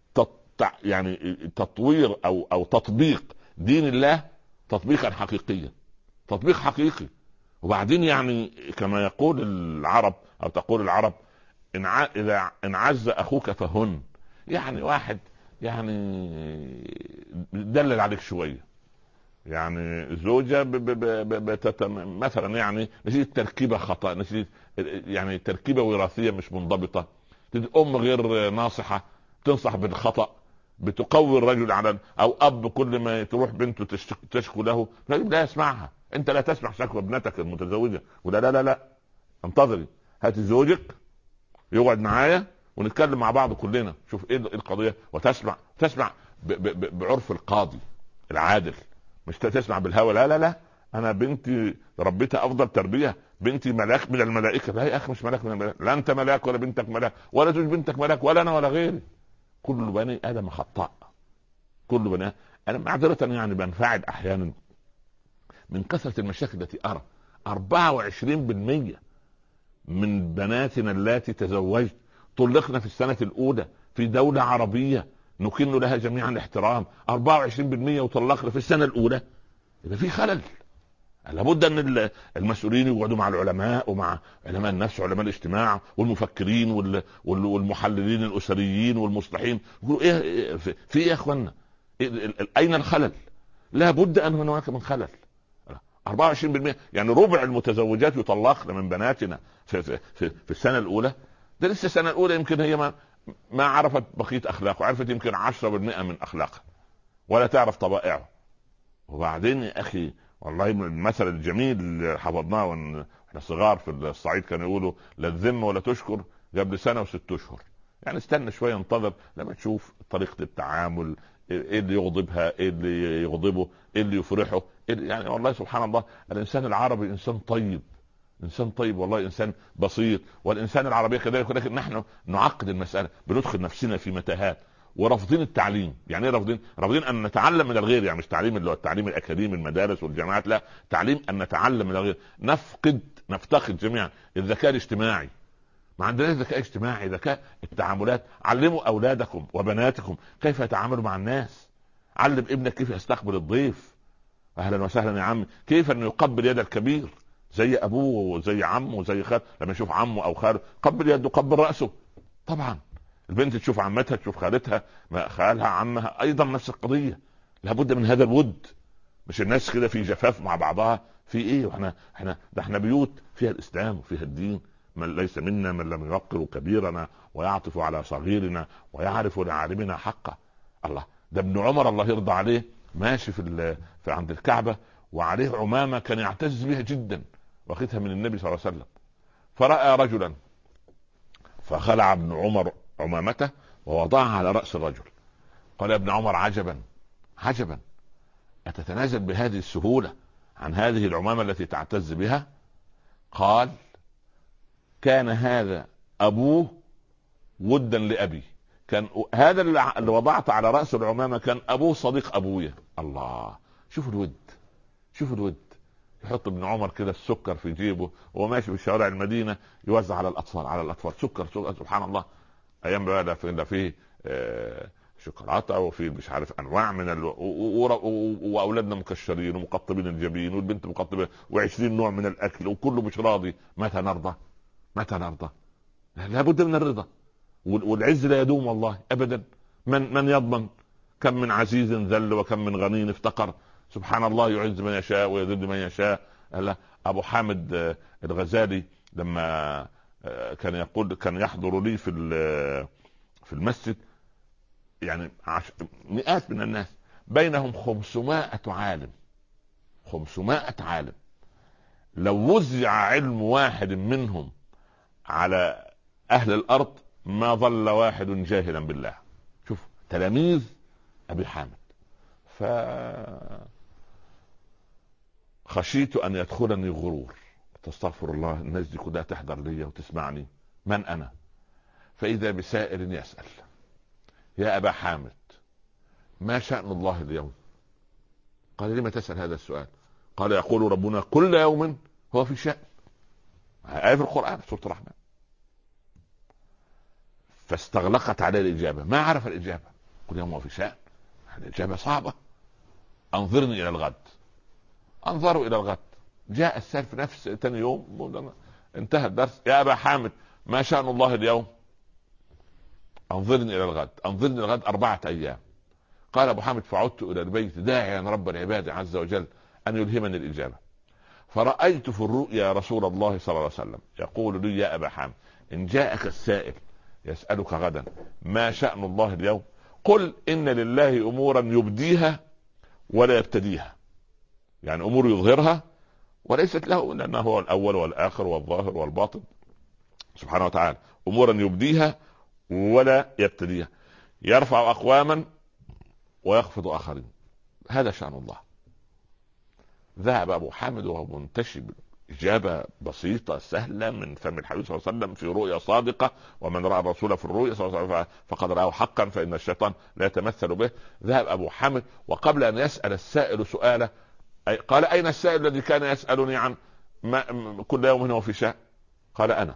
يعني تطوير او تطبيق دين الله تطبيقا حقيقيا، تطبيق حقيقي. وبعدين يعني كما يقول العرب او تقول العرب اذا ان عز اخوك فهن. يعني واحد يعني دلل عليك شويه، يعني زوجة مثلا يعني نسيت تركيبة خطأ، نسيت يعني تركيبة وراثية مش منضبطة، ام غير ناصحة تنصح بالخطأ، بتقوي الرجل على او اب كل ما تروح بنته تشكو له لا يسمعها. انت لا تسمع شكوى ابنتك المتزوجة، ولا لا لا لا انتظري هاتي زوجك يقعد معايا ونتكلم مع بعض كلنا شوف ايه القضية، وتسمع بعرف القاضي العادل، مش تسمع بالهوى. لا لا لا انا بنتي ربيتها افضل تربيه، بنتي ملاك من الملائكه. لا يا اخي مش ملاك من الملائكه، لا انت ملاك ولا بنتك ملاك ولا زوج بنتك ملاك ولا انا ولا غيري. كل بني ادم خطاء، كل بني آدم. انا معذره يعني بنفعل احيانا من كثره المشاكل التي ارى 24% من بناتنا اللاتي تزوجت طلقنا في السنه الاولى في دوله عربيه نكن لها جميعا الاحترام. 24% وطلقنا في السنه الاولى، يبقى في خلل. لابد ان المسؤولين يقعدوا مع العلماء ومع علماء النفس وعلماء الاجتماع والمفكرين والمحللين الاسريين والمصلحين يقولوا ايه في ايه يا اخوانا، اين الخلل؟ لابد ان هناك من خلل. 24% يعني ربع المتزوجات يطلقن من بناتنا في السنه الاولى. ده لسه السنه الاولى يمكن هي ما عرفت بقيه اخلاقه، عرفت يمكن 10% من اخلاقه ولا تعرف طبائعه. وبعدين يا اخي والله المثل الجميل اللي حفظناه واحنا صغار في الصعيد كانوا يقولوا لا تذم ولا تشكر قبل سنه و6 اشهر. يعني استنى شويه انتظر لما تشوف طريقه التعامل، ايه اللي يغضبها، ايه اللي يغضبه، ايه اللي يفرحه، يعني والله سبحان الله الانسان العربي انسان طيب، انسان طيب والله، انسان بسيط. والانسان العربي كذلك، ولكن نحن نعقد المساله، بندخل نفسنا في متاهات ورافضين التعليم. يعني ايه رافضين ان نتعلم من الغير، يعني مش تعليم اللي هو التعليم الاكاديمي المدارس والجامعات، لا تعليم ان نتعلم من الغير. نفتقد جميعا الذكاء الاجتماعي. ما عندناش ذكاء اجتماعي، ذكاء التعاملات. علموا اولادكم وبناتكم كيف يتعاملوا مع الناس. علم ابنك كيف يستقبل الضيف، اهلا وسهلا يا عم، كيف انه يقبل يد الكبير زي ابوه وزي عمه وزي خاله. لما يشوف عمه او خاله قبل يده قبل راسه. طبعا البنت تشوف عمتها تشوف خالتها خالها عمها ايضا نفس القضيه. لابد من هذا الود، مش الناس كده في جفاف مع بعضها. في ايه؟ واحنا بيوت فيها الاسلام وفيها الدين. من ليس منا من لم يوقر كبيرنا ويعطف على صغيرنا ويعرف لعالمنا حقه. الله، ده ابن عمر الله يرضى عليه ماشي في عند الكعبه وعليه عمامه كان يعتز بها جدا واخذها من النبي صلى الله عليه وسلم، فراى رجلا فخلع ابن عمر عمامته ووضعها على رأس الرجل. قال يا ابن عمر عجبا أتتنازل بهذه السهولة عن هذه العمامة التي تعتز بها؟ قال كان هذا أبوه ودا لأبي، كان هذا اللي وضعت على رأس العمامة كان أبوه صديق أبويا. الله، شوفوا الود. يحط ابن عمر كده السكر في جيبه وهو ماشي في شوارع المدينة يوزع على الأطفال سكر. سبحان الله، ايام بقى لا فيه شوكولاته وفي مش عارف انواع من واولادنا مكشرين ومقطبين الجبين والبنت مقطبه و20 نوع من الاكل وكله مش راضي. متى نرضى؟ لابد من الرضا، والعز لا يدوم والله ابدا. من يضمن؟ كم من عزيز ذل وكم من غني افتقر. سبحان الله، يعز من يشاء ويذل من يشاء. ابو حامد الغزالي لما كان يقول كان يحضر لي في المسجد يعني مئات من الناس، بينهم 500 عالم. لو وزع علم واحد منهم على اهل الارض ما ظل واحد جاهلا بالله. شوف تلاميذ ابي حامد. فخشيت ان يدخلني غرور تستغفر الله، الناس دي كلها تحضر لي وتسمعني، من انا؟ فاذا بسائل يسأل: يا ابا حامد، ما شأن الله اليوم؟ قال: لما تسأل هذا السؤال؟ قال: يقول ربنا كل يوم هو في شأن. آية في القرآن سورة الرحمن. فاستغلقت عليه الإجابة، ما عرف الإجابة. كل يوم هو في شأن، الإجابة صعبة. أنظرني إلى الغد. أنظروا إلى الغد، جاء السائل في نفس ثاني يوم، انتهى الدرس: يا أبا حامد، ما شأن الله اليوم؟ أنظرني إلى الغد. أنظرني إلى الغد 4 أيام. قال أبو حامد: فعدت إلى البيت داعيا رب العباد عز وجل أن يلهمني الإجابة، فرأيت في الرؤيا رسول الله صلى الله عليه وسلم يقول لي: يا أبا حامد، إن جاءك السائل يسألك غدا ما شأن الله اليوم، قل إن لله أمورا يبديها ولا يبتديها. يعني أمور يظهرها وليست له، لأنه هو الأول والآخر والظاهر والباطن سبحانه وتعالى. أمورا يبديها ولا يبتديها، يرفع أقواما ويخفض آخرين. هذا شأن الله. ذهب أبو حامد وهو منتشب، إجابة بسيطة سهلة من فم الحبيب صلى الله عليه وسلم في رؤيا صادقة: ومن رأى الرسول في الرؤيا صلى الله عليه وسلم فقد رآه حقا فإن الشيطان لا يتمثل به. ذهب أبو حامد، وقبل أن يسأل السائل سؤاله قال: أين السائل الذي كان يسألني عن كل يوم هو في شأن؟ قال: أنا.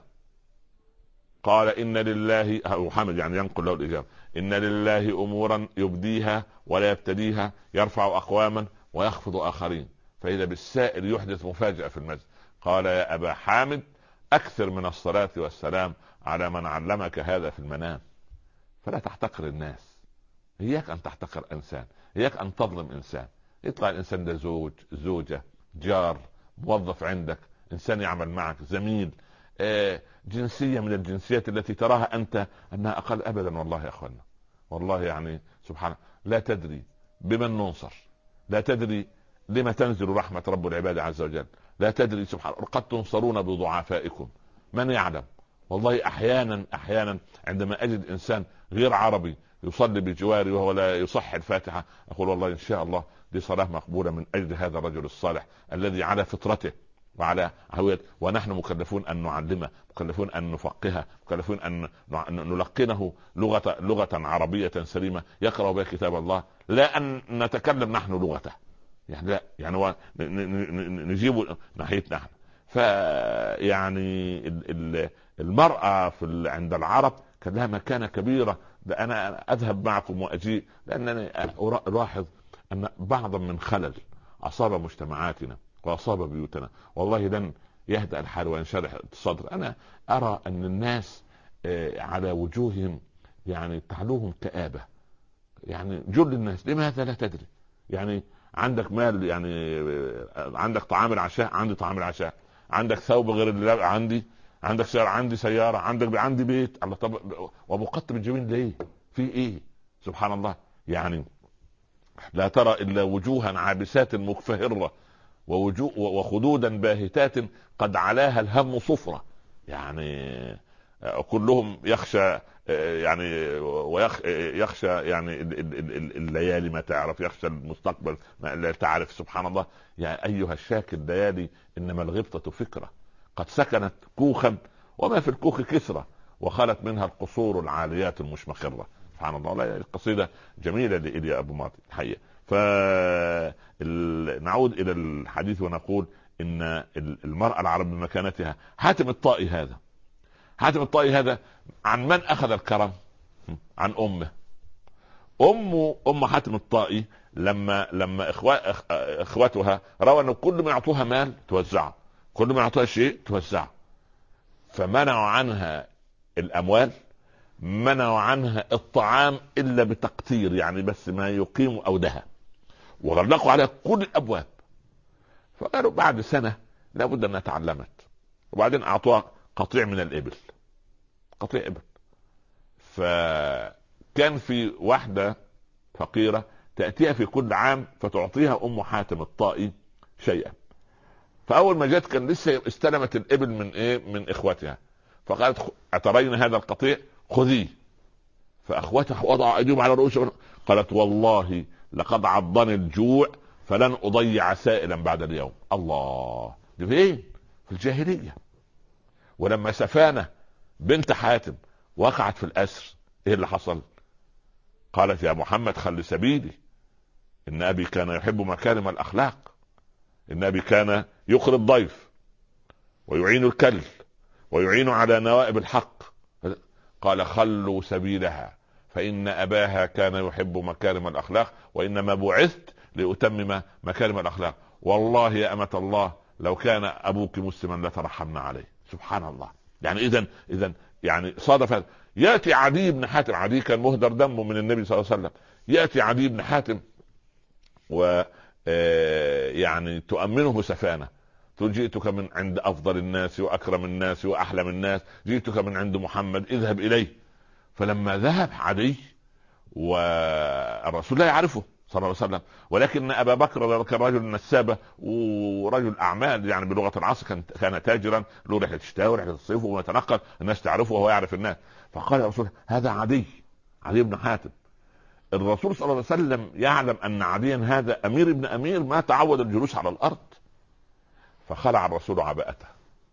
قال: إن لله، أبو حامد يعني ينقل له الإجابة: إن لله أمورا يبديها ولا يبتديها، يرفع أقواما ويخفض آخرين. فإذا بالسائل يحدث مفاجأة في المسجد. قال: يا أبا حامد، أكثر من الصلاة والسلام على من علمك هذا في المنام. فلا تحتقر الناس، إياك أن تحتقر إنسان، إياك أن تظلم إنسان. يطلع الإنسان ده زوج، زوجة، جار، موظف عندك، إنسان يعمل معك، زميل، جنسية من الجنسيات التي تراها أنت أنها أقل. أبدا والله يا أخوانا، والله يعني سبحان، لا تدري بمن ننصر، لا تدري لما تنزل رحمة رب العباد عز وجل، لا تدري سبحان، قد تنصرون بضعفائكم، من يعلم. والله أحيانا عندما أجد إنسان غير عربي يصلي بجواري وهو لا يصح الفاتحة، أقول والله إن شاء الله دي صلاة مقبولة من أجل هذا الرجل الصالح الذي على فطرته وعلى هوية، ونحن مكلفون أن نعلمه، مكلفون أن نفقهه، مكلفون أن نلقنه لغة عربية سليمة يقرأ بها كتاب الله، لا أن نتكلم نحن لغته، يعني لا، يعني نجيبه ناحيتنا نحن. فيعني المرأة عند العرب كان لها مكانة كبيرة. أنا أذهب معكم وأجيء لأنني ألاحظ أن بعضا من خلل أصاب مجتمعاتنا وأصاب بيوتنا والله لن يهدأ الحال وينشرح الصدر. أنا أرى أن الناس على وجوههم يعني تعلوهم كآبة. يعني جل الناس لماذا لا تدري؟ يعني عندك مال، يعني عندك طعام العشاء، عندي طعام العشاء، عندك ثوب غير اللي عندي، عندك سيارة، عندي سيارة، عندي بيت. الله، طب ومقطب الجبين ليه؟ في ايه؟ سبحان الله. يعني لا ترى الا وجوها عابسات مكفهرة وخدودا باهتات قد علاها الهم صفرة. يعني كلهم يخشى، يعني يخشى يعني الليالي ما تعرف، يخشى المستقبل ما لا تعرف. سبحان الله. يا أيها الشاك الليالي إنما الغبطة فكرة، قد سكنت كوخا وما في الكوخ كسرة، وخلت منها القصور العاليات المشمخرة. سبحان الله. لا، القصيدة جميلة لإليا أبو ماضي الحقيقة. فنعود إلى الحديث ونقول إن المرأة العرب بمكانتها. حاتم الطائي هذا عن من أخذ الكرم؟ عن أمه. أم حاتم الطائي لما إخوتها رأوا أن كل ما يعطوها مال توزعه، كل ما يعطوها شيء توزعه، فمنعوا عنها الأموال، منعوا عنها الطعام إلا بتقتير، يعني بس ما يقيم أودها، وغلقوا عليها كل الأبواب. فقالوا بعد سنة لابد أنها تعلمت، وبعدين أعطوها قطيع من الإبل، قطيع إبل. فكان في واحدة فقيرة تأتيها في كل عام فتعطيها أم حاتم الطائي شيئا. فأول ما جت كان لسه استلمت الإبل من إخوتها، فقالت أترين هذا القطيع؟ خذيه. فأخوتها وضعوا أيديهم على رؤوسهم. قالت والله لقد عضني الجوع فلن أضيع سائلا بعد اليوم. الله، دي فين؟ الجاهلية. ولما سفانة بنت حاتم وقعت في الأسر، ايه اللي حصل؟ قالت يا محمد خل سبيلي، ان ابي كان يحب مكارم الاخلاق، ان ابي كان يقري الضيف ويعين الكل ويعين على نوائب الحق. قال خلوا سبيلها فإن أباها كان يحب مكارم الأخلاق وإنما بعثت لأتمم مكارم الأخلاق. والله يا أمة الله لو كان أبوك مسلما لترحمنا عليه. سبحان الله. يعني إذن يعني صادف. يأتي عدي بن حاتم، عدي كان مهدر دمه من النبي صلى الله عليه وسلم، يأتي عدي بن حاتم و يعني تؤمنه سفانة، جئتك من عند أفضل الناس وأكرم الناس وأحلم الناس، جئتك من عند محمد اذهب إليه. فلما ذهب عدي والرسول لا يعرفه صلى الله عليه وسلم، ولكن أبا بكر كان رجل نسابة ورجل أعمال، يعني بلغة العصر كان تاجرا له رحلة الشتاء ورحلة الصيف ويتنقل، الناس تعرفه وهو يعرف الناس. فقال يا رسول هذا عدي بن حاتم. الرسول صلى الله عليه وسلم يعلم أن عديا هذا أمير ابن أمير ما تعود الجلوس على الأرض، فخلع الرسول عباءته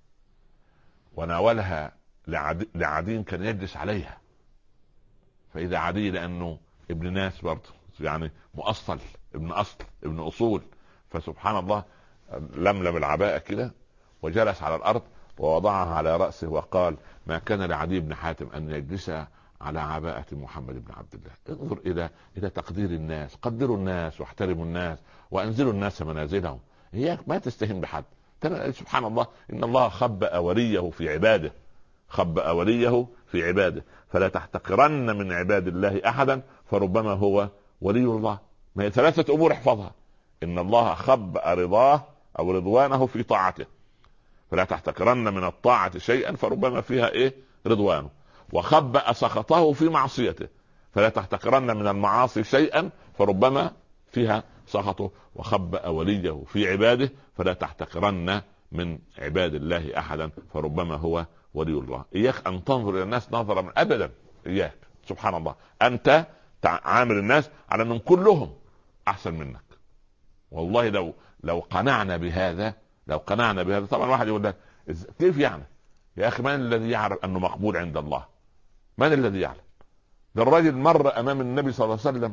وناولها لعدي كان يجلس عليها. فإذا عدي لأنه ابن ناس برضه، يعني مؤصل، ابن أصل، ابن أصول، فسبحان الله لملم العباءة كده وجلس على الأرض ووضعها على رأسه وقال ما كان لعدي بن حاتم أن يجلس على عباءة محمد بن عبد الله. انظر إلى تقدير الناس. قدروا الناس واحترموا الناس وأنزلوا الناس منازلهم. هي ما تستهين بحد. سبحان الله إن الله خبأ وليه في عباده، خبأ وليه في عباده، فلا تحتقرن من عباد الله أحدا فربما هو ولي الله. ما هي ثلاثة أمور احفظها: إن الله خبأ رضاه أو رضوانه في طاعته، فلا تحتقرن من الطاعة شيئا فربما فيها رضوانه، وخبأ سخطه في معصيته، فلا تحتقرن من المعاصي شيئا فربما فيها سخطه، وخبأ وليه في عباده فلا تحتقرن من عباد الله أحدا فربما هو ولي الله. إياك أن تنظر إلى الناس نظرا من أبدا، إياك. سبحان الله أنت عامل الناس على أنهم كلهم أحسن منك. والله لو قنعنا بهذا، طبعا واحد يقول لك كيف يعني يا أخي؟ من الذي يعرف أنه مقبول عند الله؟ من الذي يعلم؟ ده الرجل مر أمام النبي صلى الله عليه وسلم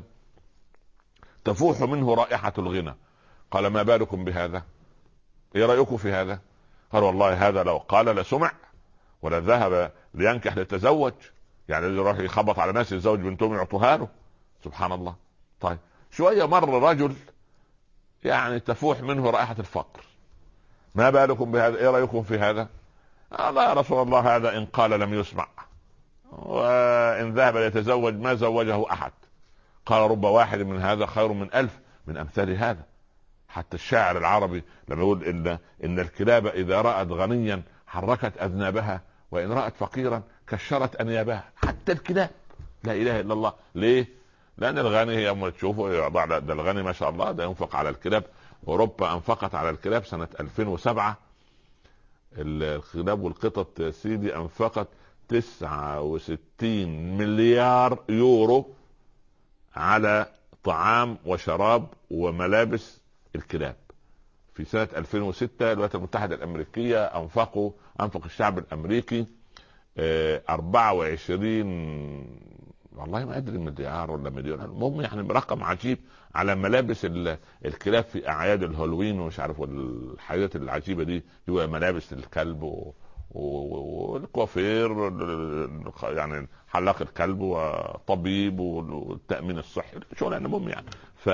تفوح منه رائحة الغنى، قال ما بالكم بهذا؟ ايه رأيكم في هذا؟ قال والله هذا لو قال لسمع ولا ذهب لينكح ليتزوج، يعني يروح يخبط على ناس يتزوج بنتهم يعطوها له. سبحان الله. طيب شوية مر رجل يعني تفوح منه رائحة الفقر، ما بالكم بهذا؟ ايه رأيكم في هذا؟ الله يا رسول الله هذا إن قال لم يسمع، وإن ذهب ليتزوج ما زوجه أحد. قال رب واحد من هذا خير من 1000 من أمثال هذا. حتى الشاعر العربي لما يقول إن الكلاب إذا رأت غنيا حركت أذنابها وإن رأت فقيرا كشرت أنيابها. حتى الكلاب. لا إله إلا الله. ليه؟ لأن الغني هي أما تشوفه ده الغني ما شاء الله ده ينفق على الكلاب. أوروبا أنفقت على الكلاب سنة 2007 الكلاب والقطط سيدي أنفقت 69 مليار يورو على طعام وشراب وملابس الكلاب. في سنة 2006 الولايات المتحدة الأمريكية أنفق الشعب الأمريكي 24 والله ما أدري مليار ولا مليون، المهم يعني رقم عجيب على ملابس الكلاب في أعياد الهالوين ومش عارف والحاجات العجيبة دي، هو ملابس الكلب والكوافير يعني حلاق الكلب وطبيب والتأمين الصحي شو يعني المهم يعني.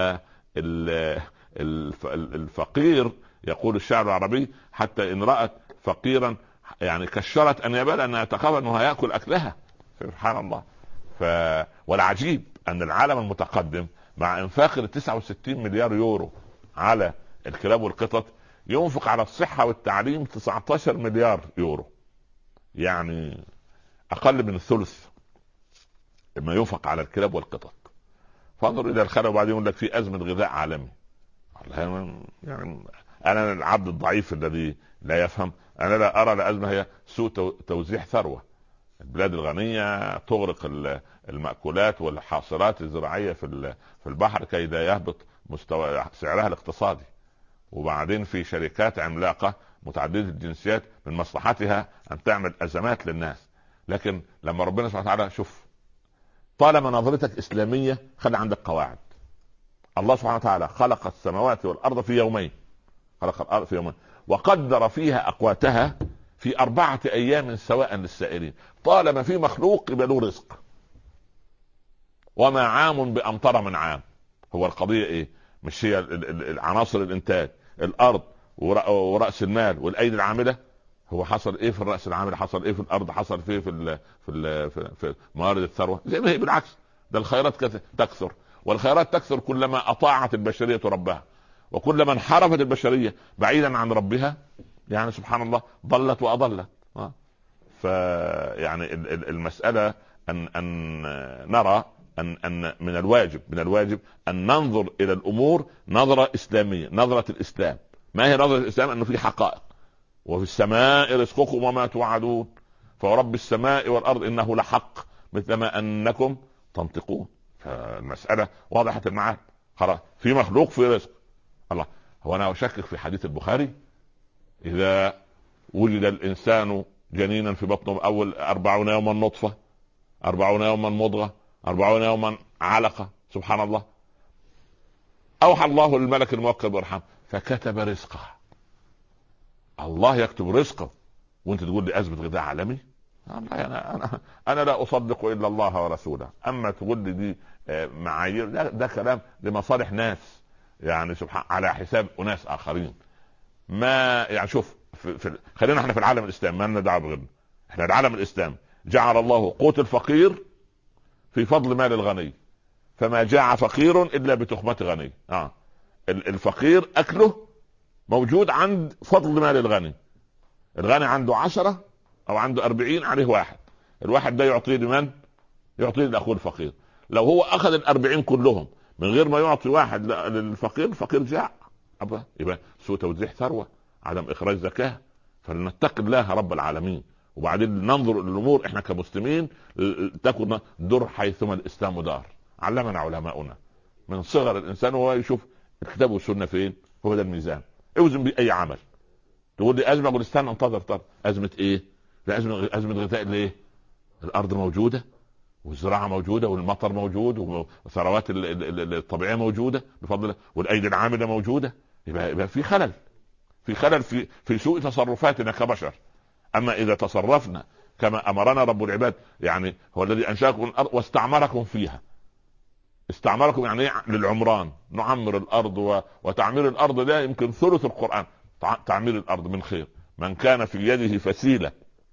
فالفقير يقول الشعر العربي حتى إن رأت فقيرا يعني كشرت أنيابها لأنها تخاف أنه هيأكل أكلها. سبحان الله. والعجيب أن العالم المتقدم مع انفاق 69 مليار يورو على الكلاب والقطط ينفق على الصحة والتعليم 19 مليار يورو، يعني أقل من الثلث ما ينفق على الكلاب والقطط. فانظر إلى الخلل. وبعدين يقول لك في أزمة غذاء عالمي. يعني أنا العبد الضعيف الذي لا يفهم، أنا لا أرى الأزمة هي سوء توزيع ثروة. البلاد الغنية تغرق المأكولات والحاصرات الزراعية في البحر كي لا يهبط مستوى سعرها الاقتصادي. وبعدين في شركات عملاقة متعدده الجنسيات من مصلحتها ان تعمل ازمات للناس. لكن لما ربنا سبحانه وتعالى شوف، طالما نظرتك اسلاميه خلي عندك قواعد. الله سبحانه وتعالى خلق السماوات والارض في يومين، خلق الارض في يومين وقدر فيها اقواتها في 4 ايام سواء للسائلين. طالما في مخلوق يبقى له رزق. وما عام بامطر من عام. هو القضيه ايه؟ مش هي عناصر الانتاج، الارض وراس المال والايدي العامله؟ هو حصل ايه في الراس العامل؟ حصل ايه في الارض؟ حصل فيه في موارد الثروه؟ زي ما هي بالعكس، ده الخيرات تكثر، والخيرات تكثر كلما اطاعت البشريه ربها، وكلما انحرفت البشريه بعيدا عن ربها يعني سبحان الله ضلت واضلت. فيعني المساله ان نرى ان من الواجب ان ننظر الى الامور نظره اسلاميه، نظره الاسلام. ما هي نظره الاسلام؟ انه في حقائق، وفي السماء رزقكم وما توعدون، فورب السماء والارض انه لحق مثل ما انكم تنطقون. فالمساله واضحه المعاني. خلاص في مخلوق في رزق الله. هو انا اشكك في حديث البخاري اذا ولد الانسان جنينا في بطنه اول 40 يوما نطفه، 40 يوما مضغه، 40 يوما علقه، سبحان الله، اوحى الله للملك الموكل بالارحام فكتب رزقه. الله يكتب رزقه وانت تقول لي ازمه غذاء عالمي؟ انا لا اصدق الا الله ورسوله. اما تقول لي دي معايير، ده كلام لمصالح ناس يعني سبحان على حساب اناس اخرين. ما يعني شوف خلينا احنا في العالم الاسلامي، ما لنا دعوه بغيرنا. احنا العالم الاسلامي جعل الله قوت الفقير في فضل مال الغني، فما جاع فقير الا بتخمة غني. الفقير اكله موجود عند فضل مال الغني. الغني عنده 10 او عنده 40 عليه واحد، الواحد ده يعطيه لمن؟ يعطيه لاخوه الفقير. لو هو اخذ 40 كلهم من غير ما يعطي واحد للفقير، الفقير جاع. يبقى سوء توزيع ثروه، عدم اخراج زكاه. فلنتقي الله رب العالمين، وبعدين ننظر الامور احنا كمسلمين تكون در حيثما الاسلام دار. علمنا علماؤنا من صغر الانسان وهو يشوف الكتاب والسنه فين، هو ده الميزان. اوزن باي عمل. تقول لي ازمه، اقول استنى انتظر. ازمه ايه؟ لا ازمه غذاء. ليه؟ الارض موجوده والزراعه موجوده والمطر موجود والثروات الطبيعيه موجوده بفضل الله، والايدي العامله موجوده. يبقى في خلل، في سوء تصرفاتنا كبشر. اما اذا تصرفنا كما امرنا رب العباد، يعني هو الذي انشاكم الارض واستعمركم فيها. استعمركم يعني للعمران، نعمر الارض وتعمير الارض ده يمكن ثلث القران. تعمير الارض من خير. من كان في يده فسيله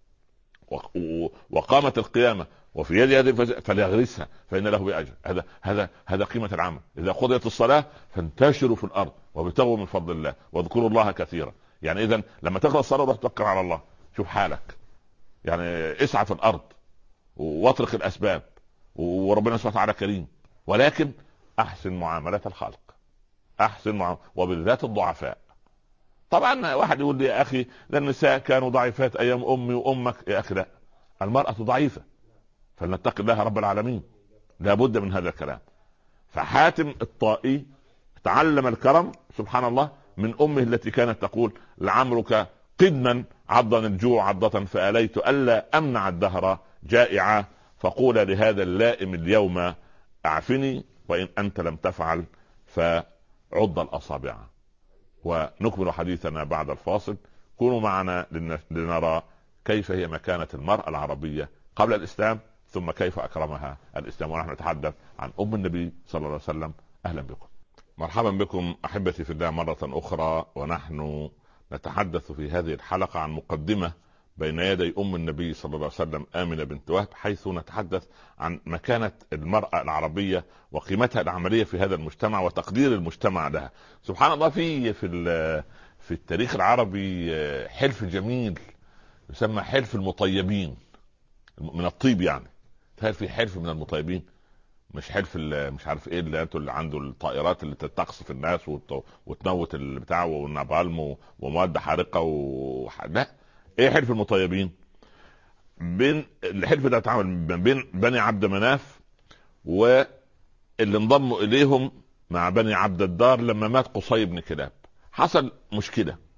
وقامت القيامه وفي يده هذه فليغرسها فان له باجر. هذا قيمه العمل. اذا قضيت الصلاه فانتشروا في الارض وابتغوا من فضل الله واذكروا الله كثيرا. يعني اذا لما تقرا الصلاه روح توكل على الله، شوف حالك، يعني اسعى في الارض واطرق الاسباب، وربنا سبحانه وتعالى كريم. ولكن احسن معامله الخلق، وبالذات الضعفاء. طبعا واحد يقول لي يا اخي ده النساء كانوا ضعيفات ايام امي وامك. يا اخي لا، المراه ضعيفه، فلنتقي الله رب العالمين. لابد من هذا الكلام. فحاتم الطائي تعلم الكرم سبحان الله من امه التي كانت تقول لعمرك قدما عضني الجوع عضة فأليت ألا أمنع الدهر جائعا، فقول لهذا اللائم اليوم أعفني، وإن أنت لم تفعل فعض الأصابع. ونكمل حديثنا بعد الفاصل. كونوا معنا لنرى كيف هي مكانة المرأة العربية قبل الإسلام، ثم كيف أكرمها الإسلام، ونحن نتحدث عن أم النبي صلى الله عليه وسلم. أهلا بكم، مرحبا بكم أحبتي في الله مرة أخرى. ونحن نتحدث في هذه الحلقة عن مقدمة بين يدي أم النبي صلى الله عليه وسلم آمنة بنت وهب، حيث نتحدث عن مكانة المرأة العربية وقيمتها العملية في هذا المجتمع وتقدير المجتمع لها. سبحان الله في التاريخ العربي حلف جميل يسمى حلف المطيبين، من الطيب يعني. هل في حلف من المطيبين؟ مش حلف مش عارف ايه اللي انتوا اللي عنده الطائرات اللي تقصف الناس وتموت البتاع والنابالم ومواد حارقه لا. ايه حلف المطيبين؟ بين الحلف ده اتعمل بين بني عبد مناف واللي انضموا اليهم مع بني عبد الدار لما مات قصي بن كلاب. حصل مشكله،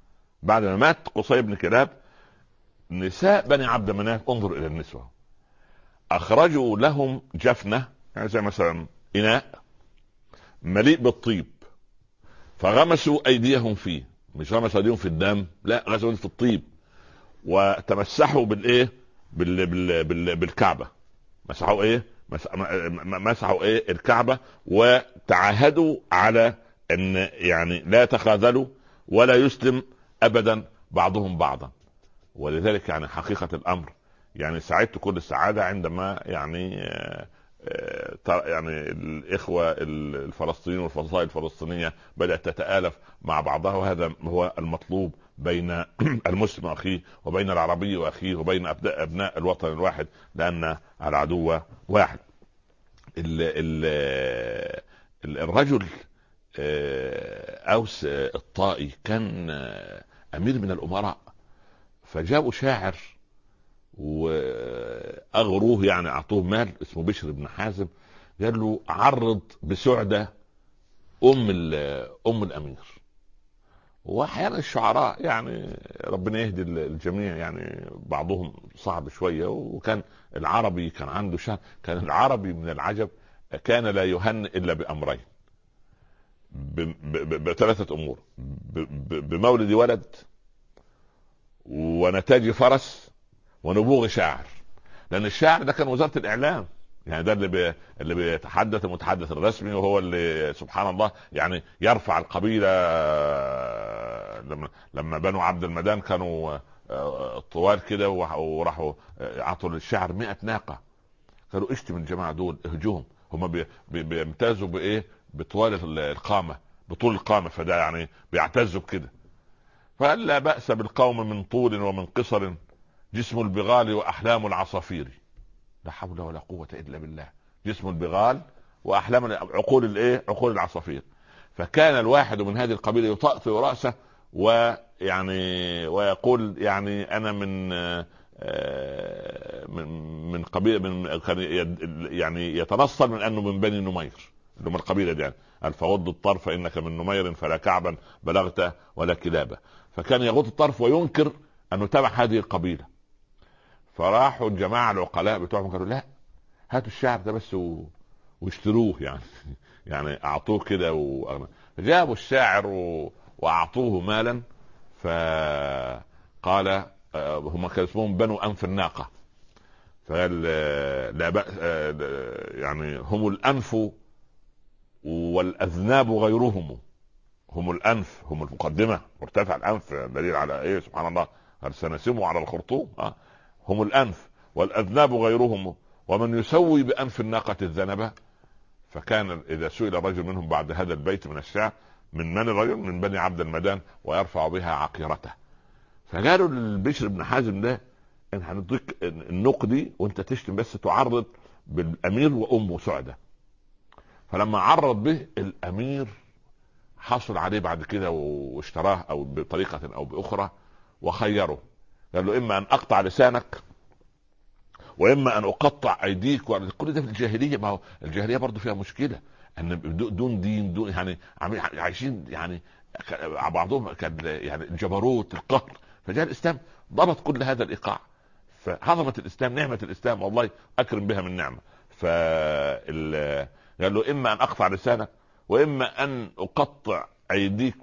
بعد ما مات قصي بن كلاب، نساء بني عبد مناف، انظر الى النسوة، اخرجوا لهم جفنة، يعني زي مثلا اناء مليء بالطيب، فغمسوا ايديهم فيه، مش غمسوا ايديهم في الدم، لا، غمسوا في الطيب، وتمسحوا بالايه، بالكعبة، مسحوا ايه، مسحوا ايه الكعبة، وتعاهدوا على ان يعني لا يتخاذلوا ولا يسلم ابدا بعضهم بعضا. ولذلك يعني حقيقة الامر يعني سعدت كل السعادة عندما يعني يعني الاخوة الفلسطينيين والفصائل الفلسطينية بدأت تتآلف مع بعضها، وهذا هو المطلوب بين المسلم واخيه، وبين العربي واخيه، وبين ابناء الوطن الواحد، لان العدو واحد. الرجل اوس الطائي كان امير من الامراء، فجابوا شاعر واغروه، يعني اعطوه مال، اسمه بشر بن حازم، قال له عرض بسعدة ام الامير. واحيانا الشعراء يعني ربنا يهدي الجميع، يعني بعضهم صعب شويه، وكان العربي كان عنده شان، كان العربي من العجب كان لا يهنئ الا بامرين، بثلاثه امور: بمولد ولد، ونتاج فرس، ونبوغ شاعر. لان الشاعر ده كان وزاره الاعلام، يعني ده اللي بيتحدث المتحدث الرسمي، وهو اللي سبحان الله يعني يرفع القبيله. لما بنو عبد المدان كانوا طوال كده، وراحوا عطوا للشعر 100 ناقه، قالوا اشتم الجماعه دول، اهجوهم، هم بيمتازوا بايه؟ بطوال القامه، بطول القامه، فده يعني بيعتزوا بكده. فقال لا بأس بالقوم من طول ومن قصر، جسم البغال واحلام العصافير. لا حول ولا قوة الا بالله، جسم البغال واحلام عقول الايه، عقول العصافير. فكان الواحد من هذه القبيلة يطأطئ رأسه ويعني ويقول يعني انا من قبيلة، يعني يتنصل من انه من بني نمير، اللي هم القبيلة دي، يعني فغض الطرف انك من نمير فلا كعبا بلغت ولا كلابة. فكان يغض الطرف وينكر انه تبع هذه القبيلة. فراحوا الجماعة العقلاء بتوعهم قالوا لا، هاتوا الشعر ده بس واشتروه يعني يعني اعطوه كده فجابوا الشاعر واعطوه مالا. فقال هم كان اسمهم بنو انف الناقة، فقال لا بأس، يعني هم الانف والاذناب غيرهم، هم الانف، هم المقدمة، مرتفع الانف دليل على ايه؟ سبحان الله، هل سنسمه على الخرطوم؟ هم الانف والاذناب غيرهم، ومن يسوي بانف الناقة الذنبة. فكان اذا سئل الرجل منهم بعد هذا البيت من الشعر من الرجل؟ من بني عبد المدان، ويرفع بها عقيرته. فقالوا للبشر بن حازم ده ان هنديك النقدي وانت تشتم بس تعرض بالامير وامه سعدة. فلما عرض به الامير حصل عليه بعد كده واشتراه او بطريقة او باخرى، وخيره، قال له اما ان اقطع لسانك، واما ان اقطع ايديك. كل ده في الجاهليه، ما هو الجاهليه برضو فيها مشكله، ان دون دين، دون يعني عايشين يعني بعضهم كان يعني الجبروت القهر. فجاء الاسلام ضبط كل هذا الايقاع، فعظمه الاسلام، نعمه الاسلام والله اكرم بها من نعمه. قال له اما ان اقطع لسانك، واما ان اقطع ايديك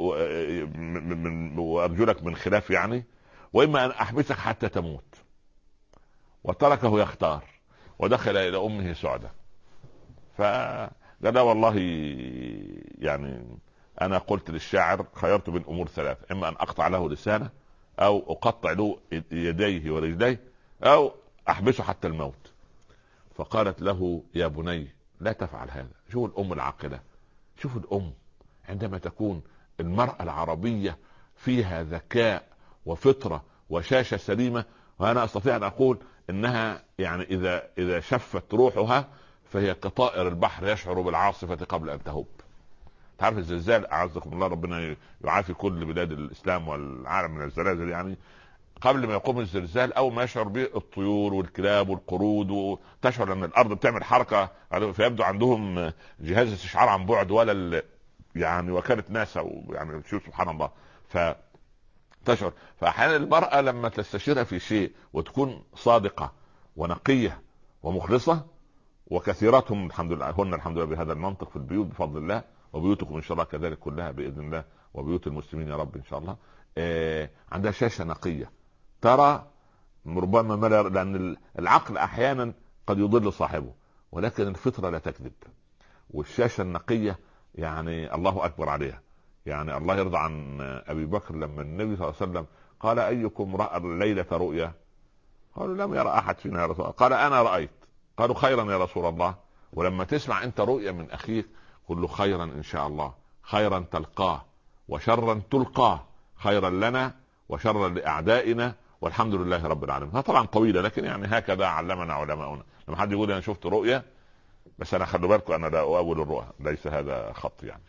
وارجلك من خلاف يعني، واما ان احبسك حتى تموت. وتركه يختار، ودخل الى امه سعدة. فقال لا والله، يعني انا قلت للشاعر خيرت بين امور ثلاثة: اما ان اقطع له لسانه، او اقطع له يديه ورجليه، او احبسه حتى الموت. فقالت له يا بني لا تفعل هذا. شوف الام العاقلة، شوف الام عندما تكون المرأة العربية فيها ذكاء وفطرة وشاشة سليمة. وانا استطيع ان اقول انها يعني اذا شفت روحها فهي كطائر البحر يشعر بالعاصفة قبل ان تهب. تعرف الزلزال، اعزكم الله، ربنا يعافي كل بلاد الاسلام والعالم من الزلازل، يعني قبل ما يقوم الزلزال اول ما يشعر به الطيور والكلاب والقرود، وتشعر ان الارض بتعمل حركة، فيبدو عندهم جهاز استشعار عن بعد ولا يعني وكالة ناسا، يعني شوف سبحان الله. تشعر. فاحيانا المرأة لما تستشيرها في شيء وتكون صادقة ونقية ومخلصة، وكثيراتهم الحمد لله، هن الحمد لله بهذا المنطق في البيوت بفضل الله، وبيوتكم ان شاء الله كذلك كلها باذن الله، وبيوت المسلمين يا رب ان شاء الله. عندها شاشة نقية ترى ربما ملا، لان العقل احيانا قد يضل صاحبه، ولكن الفطرة لا تكذب. والشاشة النقية يعني الله اكبر عليها. يعني الله يرضى عن ابي بكر لما النبي صلى الله عليه وسلم قال ايكم راى الليلة رؤيا؟ قالوا لم يرى احد فينا يا رسول الله. قال انا رايت. قالوا خيرا يا رسول الله. ولما تسمع انت رؤيا من اخيك قل له خيرا ان شاء الله، خيرا تلقاه وشرا تلقاه، خيرا لنا وشرا لاعدائنا والحمد لله رب العالمين. طبعا طويله، لكن يعني هكذا علمنا علماؤنا. لما حد يقول انا شفت رؤيا، بس انا خلوا بالكم انا لا اؤول الرؤى، ليس هذا خط يعني.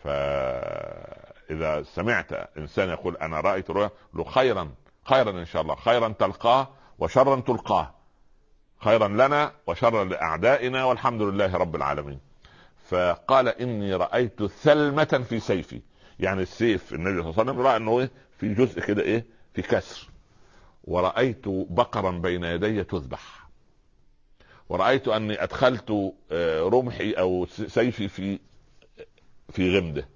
فاذا سمعت انسان يقول انا رايت رؤيا له خيرا، خيرا ان شاء الله، خيرا تلقاه وشرا تلقاه، خيرا لنا وشرا لاعدائنا والحمد لله رب العالمين. فقال اني رايت ثلمة في سيفي، يعني السيف النبي صلى الله عليه وسلم راى انه ايه في جزء كده ايه في كسر، ورأيت بقرا بين يدي تذبح، ورأيت اني ادخلت رمحي او سيفي في غمده.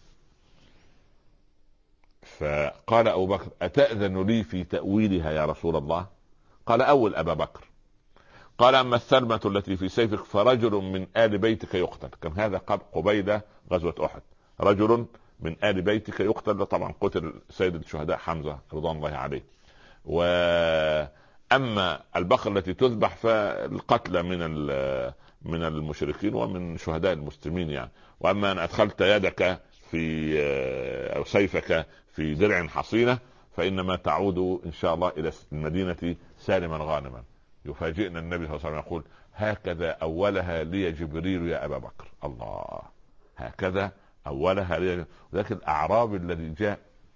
فقال ابو بكر اتأذن لي في تأويلها يا رسول الله؟ قال اول ابا بكر. قال اما الثلمة التي في سيفك فرجل من آل بيتك يقتل. كان هذا قبيل غزوة احد، رجل من آل بيتك يقتل. طبعا قتل سيد الشهداء حمزة رضوان الله عليه. واما البقر التي تذبح فالقتلى من المشركين ومن شهداء المسلمين يعني. واما ان ادخلت يدك في او سيفك في درع حصينة فانما تعود ان شاء الله الى المدينة سالما غانما. يفاجئنا النبي صلى الله عليه وسلم يقول هكذا اولها لي جبريل يا ابا بكر. الله، هكذا اولها لي. ولكن الاعرابي الذي جاء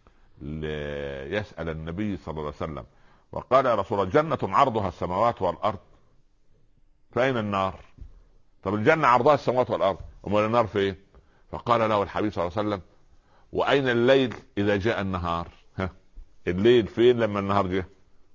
يسأل النبي صلى الله عليه وسلم وقال يا رسول الله جنة عرضها السماوات والارض فاين النار؟ طب الجنة عرضها السماوات والارض، امال النار فين؟ فقال له الحبيب صلى الله عليه وسلم واين الليل اذا جاء النهار؟ الليل فين لما النهار جاء؟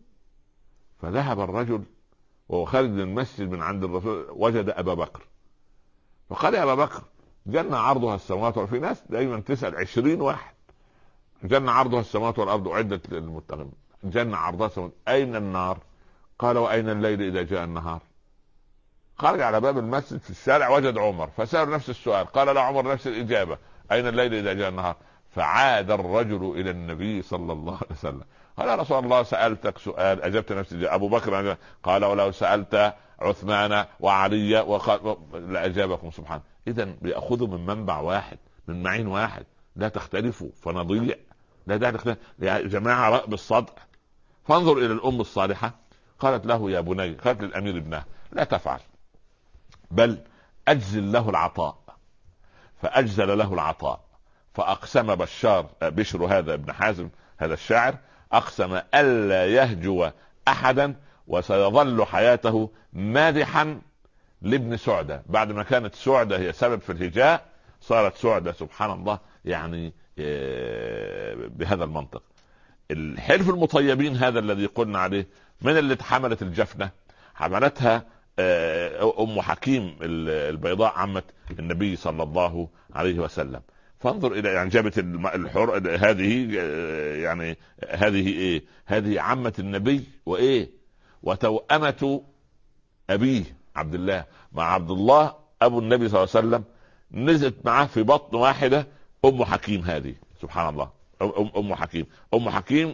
فذهب الرجل وهو خارج من المسجد من عند الرسول وجد ابا بكر، فقال يا ابا بكر جنة عرضها السماوات والارض. في ناس دايما تسأل 20 واحد، جنة عرضها السماوات والارض اعدت للمتقين، جنة عرضها السماوات، اين النار؟ قال واين الليل اذا جاء النهار؟ خرج على باب المسجد في الشارع وجد عمر فسأل نفس السؤال، قال له عمر نفس الاجابة، اين الليل اذا جاء النهار؟ فعاد الرجل الى النبي صلى الله عليه وسلم قال يا رسول الله سألتك سؤال اجبت نفسي. ابو بكر قال ولو سألت عثمان وعلي لاجابكم. سبحان. اذا بيأخذوا من منبع واحد، من معين واحد، لا تختلفوا فنضيع. لا ده يا جماعة رأب بالصدق. فانظر الى الام الصالحة قالت له يا بني، قالت للامير ابنها لا تفعل بل اجزل له العطاء. فاجزل له العطاء. فاقسم بشر هذا ابن حازم هذا الشاعر، اقسم الا يهجو احدا وسيظل حياته مادحا لابن سعدة. بعد ما كانت سعدة هي سبب في الهجاء صارت سعدة سبحان الله يعني بهذا المنطق. الحلف المطيبين هذا الذي قلنا عليه، من اللي حملت الجفنة؟ حملتها ام حكيم البيضاء عمة النبي صلى الله عليه وسلم. فانظر الى يعني جابت هذه يعني هذه ايه؟ هذه عمة النبي وايه وتوأمة ابيه عبد الله مع عبد الله ابو النبي صلى الله عليه وسلم، نزلت معاه في بطن واحدة ام حكيم. هذه سبحان الله ام حكيم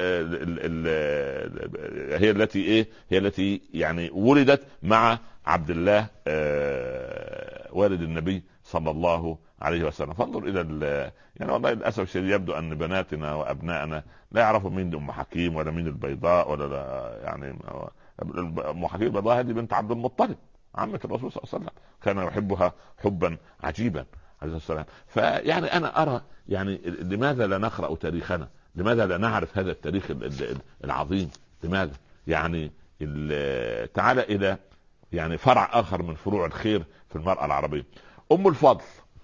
هي التي ايه؟ هي التي يعني ولدت مع عبد الله والد النبي صلى الله عليه وسلم. فانظر الى يعني والله للاسف الشديد يبدو ان بناتنا وابنائنا لا يعرفوا مين ام حكيم ولا مين البيضاء ولا يعني ام حكيم البيضاء هذه بنت عبد المطلب عمة الرسول صلى الله عليه وسلم، كان يحبها حبا عجيبا عليه السلام. فيعني انا ارى يعني لماذا لا نقرأ تاريخنا؟ لماذا لا نعرف هذا التاريخ العظيم؟ لماذا يعني تعال الى يعني فرع اخر من فروع الخير في المرأة العربية، ام الفضل.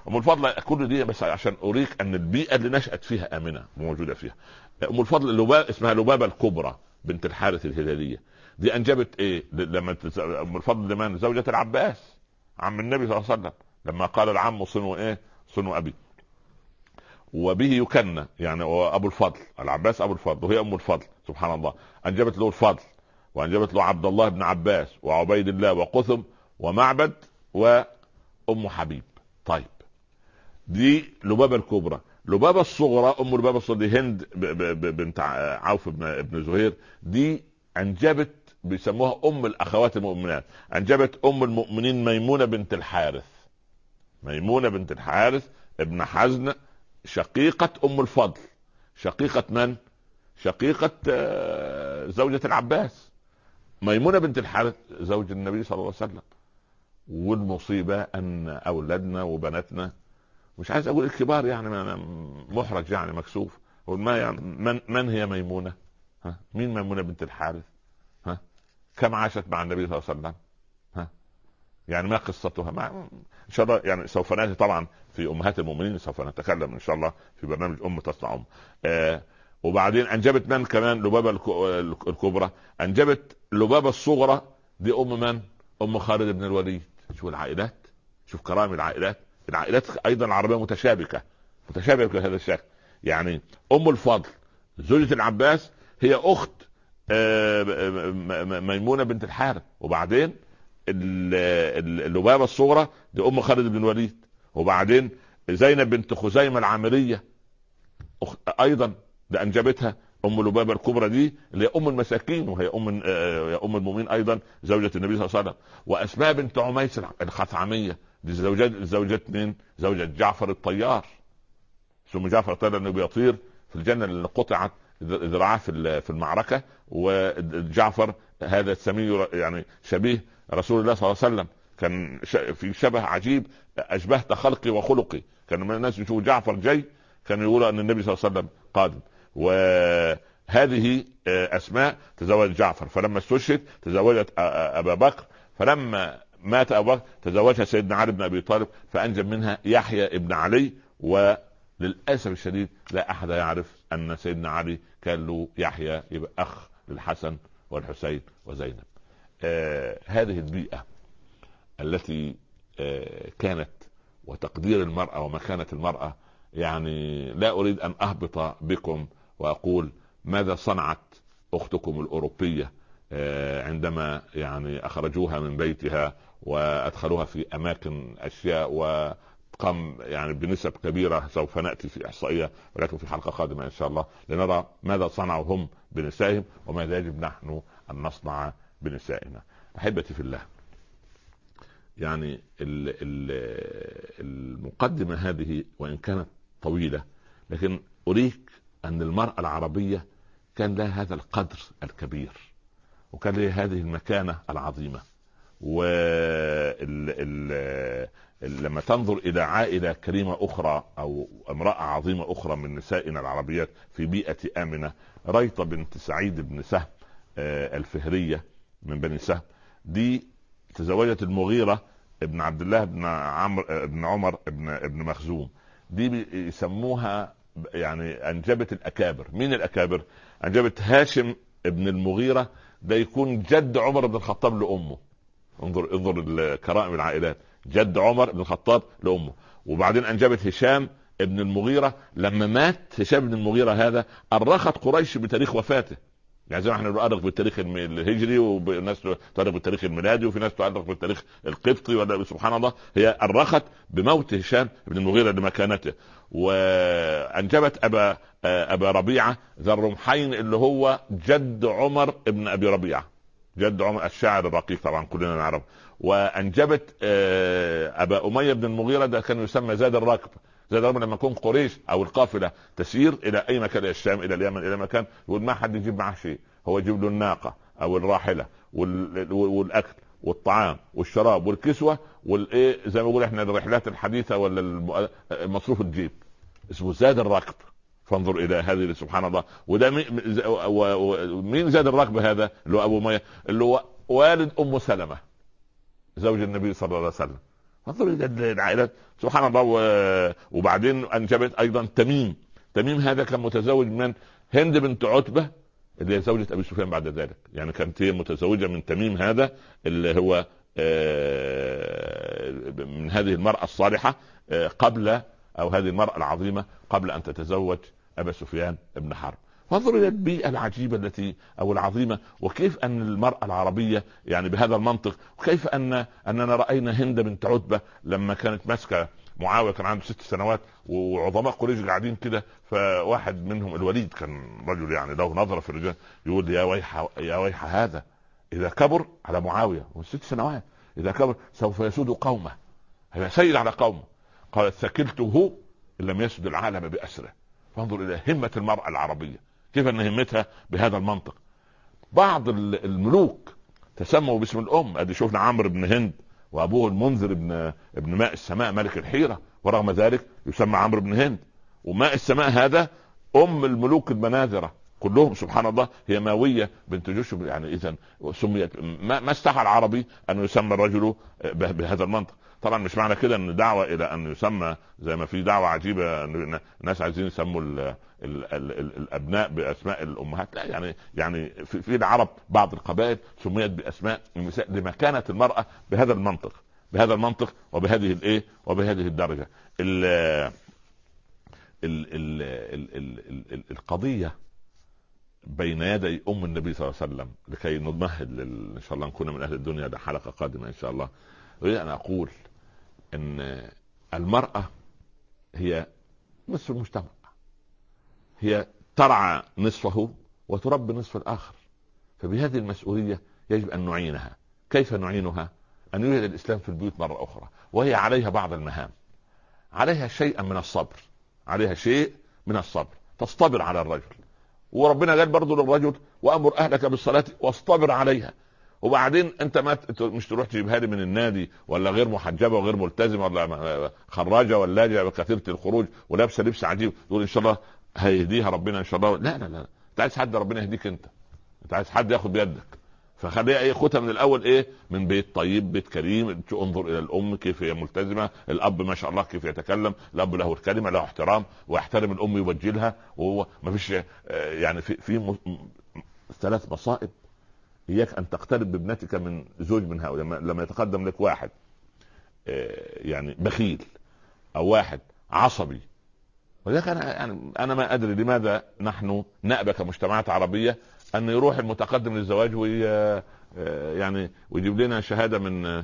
ام الفضل كل دي بس عشان اريك ان البيئه اللي نشات فيها امنه موجوده فيها. ام الفضل اسمها لبابه الكبرى بنت الحارث الهلاليه. دي انجبت ايه لما ام الفضل لمن زوجة العباس عم النبي صلى الله عليه وسلم، لما قال العم صنو ايه صنو ابي، وبه يكنى يعني ابو الفضل، العباس ابو الفضل وهي ام الفضل. سبحان الله، انجبت له الفضل وانجبت له عبد الله بن عباس وعبيد الله وقثم ومعبد وام حبيب. طيب دي لبابه الكبرى. لبابه الصغرى ام لبابه الصغرى دي هند بنت عوف بن زهير. دي انجبت بيسموها ام الاخوات المؤمنات، انجبت ام المؤمنين ميمونه بنت الحارث. ميمونه بنت الحارث ابن حزن، شقيقه ام الفضل. شقيقه من؟ شقيقه زوجة العباس. ميمونه بنت الحارث زوج النبي صلى الله عليه وسلم. والمصيبه ان اولادنا وبناتنا، مش عايز اقول الكبار يعني محرج يعني مكسوف، ما يعني من هي ميمونه؟ ها مين ميمونه بنت الحارث؟ ها كم عاشت مع النبي صلى الله عليه وسلم؟ ها يعني ما قصتها؟ ان شاء الله يعني سوف ناتي طبعا في امهات المؤمنين، سوف نتكلم ان شاء الله في برنامج تصنع وبعدين انجبت من كمان؟ لبابه الكبرى. انجبت لبابه الصغرى. دي ام من؟ ام خالد بن الوليد. شوف العائلات، شوف كرام العائلات. العائلات ايضا العربيه متشابكه بهذا الشكل. يعني ام الفضل زوجة العباس هي اخت ميمونه بنت الحارث، وبعدين اللبابه الصغرى دي ام خالد بن الوليد، وبعدين زينب بنت خزيمه العامريه ايضا ده انجبتها ام لبابه الكبرى دي اللي هي ام المساكين، وهي ام المؤمنين ايضا زوجة النبي صلى الله عليه وسلم. واسماء بنت عميس الخثعميه دي زوجة مين؟ زوجة جعفر الطيار. ثم جعفر الطيار لانه بيطير في الجنه اللي قطعت ذراعه في المعركه، وجعفر هذا السمي يعني شبيه رسول الله صلى الله عليه وسلم، كان في شبه عجيب، اشبهت خلقي وخلقي. كان من الناس يشوفوا جعفر جاي كانوا يقولوا ان النبي صلى الله عليه وسلم قادم. وهذه اسماء تزوج جعفر، فلما استشهد تزوجت ابا بكر، فلما مات ابو بكر تزوجها سيدنا علي بن ابي طالب، فانجب منها يحيى ابن علي. وللاسف الشديد لا احد يعرف ان سيدنا علي كان له يحيى يبقى اخ للحسن والحسين وزينب. هذه البيئه التي كانت، وتقدير المراه ومكانه المراه. يعني لا اريد ان اهبط بكم واقول ماذا صنعت اختكم الاوروبيه عندما يعني اخرجوها من بيتها وادخلوها في اماكن اشياء، وقام يعني بنسب كبيره. سوف ناتي في احصائيه ولكن في حلقه قادمه ان شاء الله لنرى ماذا صنعوا هم بنسائهم وماذا يجب نحن ان نصنع بنسائنا. احبتي في الله، يعني المقدمه هذه وان كانت طويله، لكن اريك ان المراه العربيه كان لها هذا القدر الكبير، وكان لها هذه المكانه العظيمه. لما تنظر الى عائله كريمه اخرى او امراه عظيمه اخرى من نسائنا العربيات في بيئه امنه، ريطه بنت سعيد بن سهم الفهريه من بني سهم، دي تزوجت المغيره ابن عبد الله بن عمرو بن عمر ابن مخزوم. دي يسموها يعني انجبت الاكابر. مين الاكابر؟ انجبت هاشم ابن المغيره، ده يكون جد عمر بن الخطاب لامه. انظر كرائم العائلات، جد عمر بن الخطاب لامه. وبعدين انجبت هشام ابن المغيره. لما مات هشام بن المغيره هذا أرخت قريش بتاريخ وفاته، يعني زي ما احنا نؤرخ بالتاريخ الهجري وناس تؤرخ بالتاريخ الميلادي وفي ناس تؤرخ بالتاريخ القبطي، ولا سبحان الله هي أرخت بموت هشام بن المغيرة لمكانته. وانجبت ابا ربيعة ذا الرمحين اللي هو جد عمر ابن ابي ربيعة، جد عمر الشاعر الرقيق طبعا كلنا نعرف. وانجبت ابا امية بن المغيرة، ده كان يسمى زاد الركب. زاد الركب لما يكون قريش او القافله تسير الى اي مكان، الى الشام الى اليمن الى مكان، يقول ما حد يجيب معه شيء، هو يجيب له الناقه او الراحله والاكل والطعام والشراب والكسوه والايه، زي ما بقول احنا الرحلات الحديثه ولا مصروف الجيب، اسمه زاد الركب. فانظر الى هذه سبحان الله. وده مين زاد الركب هذا؟ اللي هو ابو ميه، اللي هو والد ام سلمة زوج النبي صلى الله عليه وسلم. انظر الى العائلات سبحان الله. وبعدين انجبت ايضا تميم. تميم هذا كان متزوج من هند بنت عتبة اللي هي زوجة ابي سفيان بعد ذلك، يعني كانت هي متزوجة من تميم هذا اللي هو من هذه المرأة الصالحة قبل، او هذه المرأة العظيمة قبل ان تتزوج ابا سفيان بن حرب. فانظر الى البيئة العجيبة التي او العظيمة، وكيف ان المرأة العربية يعني بهذا المنطق، وكيف اننا راينا هند بنت عتبة لما كانت ماسكة معاوية كان عنده 6 سنوات وعظماء قريش قاعدين كده، فواحد منهم الوليد كان رجل يعني له نظرة في الرجال يقول يا ويح يا ويح هذا اذا كبر على معاوية و6 سنوات اذا كبر سوف يسود قومه، هذا سيد على قومه. قالت ثكلته ان لم يسد العالم باسره. فانظر الى همة المرأة العربية، كيف ان همتها بهذا المنطق. بعض الملوك تسموا باسم الام، ادي شوفنا عمرو بن هند وابوه المنذر ابن ماء السماء ملك الحيرة، ورغم ذلك يسمى عمرو بن هند. وماء السماء هذا ام الملوك المناذرة كلهم سبحان الله، هي ماوية بنت جشب. يعني اذا سميت، ما استحى العربي ان يسمى الرجل بهذا المنطق. طبعا مش معنى كده ان دعوة الى ان يسمى زي ما في دعوة عجيبة ان الناس عايزين يسموا الابناء باسماء الامهات، لا. يعني في العرب بعض القبائل سميت باسماء النساء لمكانة المرأة بهذا المنطق وبهذه الايه وبهذه الدرجة. القضية بين يدي ام النبي صلى الله عليه وسلم لكي نمهد ان شاء الله نكون من اهل الدنيا، ده حلقة قادمة ان شاء الله. اريد ان اقول ان المرأة هي نصف المجتمع، هي ترعى نصفه وتربي نصف الاخر، فبهذه المسؤولية يجب ان نعينها. كيف نعينها؟ ان يوجد الاسلام في البيوت مرة اخرى، وهي عليها بعض المهام، عليها شيئا من الصبر، تصطبر على الرجل. وربنا قال برضو للرجل وامر اهلك بالصلاة واصطبر عليها. وبعدين انت ما مش تروح تجيبها لي من النادي ولا غير محجبه وغير ملتزمه ولا خراجه ولاجه وكثيره الخروج ولابسه لبس عجيب تقول ان شاء الله هيهديها ربنا ان شاء الله. لا انت عايز حد ربنا يهديك، انت عايز حد ياخد بيدك، فخليها خدها من الاول من بيت طيب، بيت كريم. انظر الى الام كيف هي ملتزمه، الاب ما شاء الله كيف يتكلم، الاب له الكلمه، له احترام ويحترم الام يوجلها، وهو ما فيش يعني في 3 مصائب إياك أن تقترب بابنتك من زوج من هؤلاء. لما يتقدم لك واحد يعني بخيل أو واحد عصبي، ولذلك أنا ما أدري لماذا نحن نأبى كمجتمعات عربية أن يروح المتقدم للزواج يعني ويجيب لنا شهادة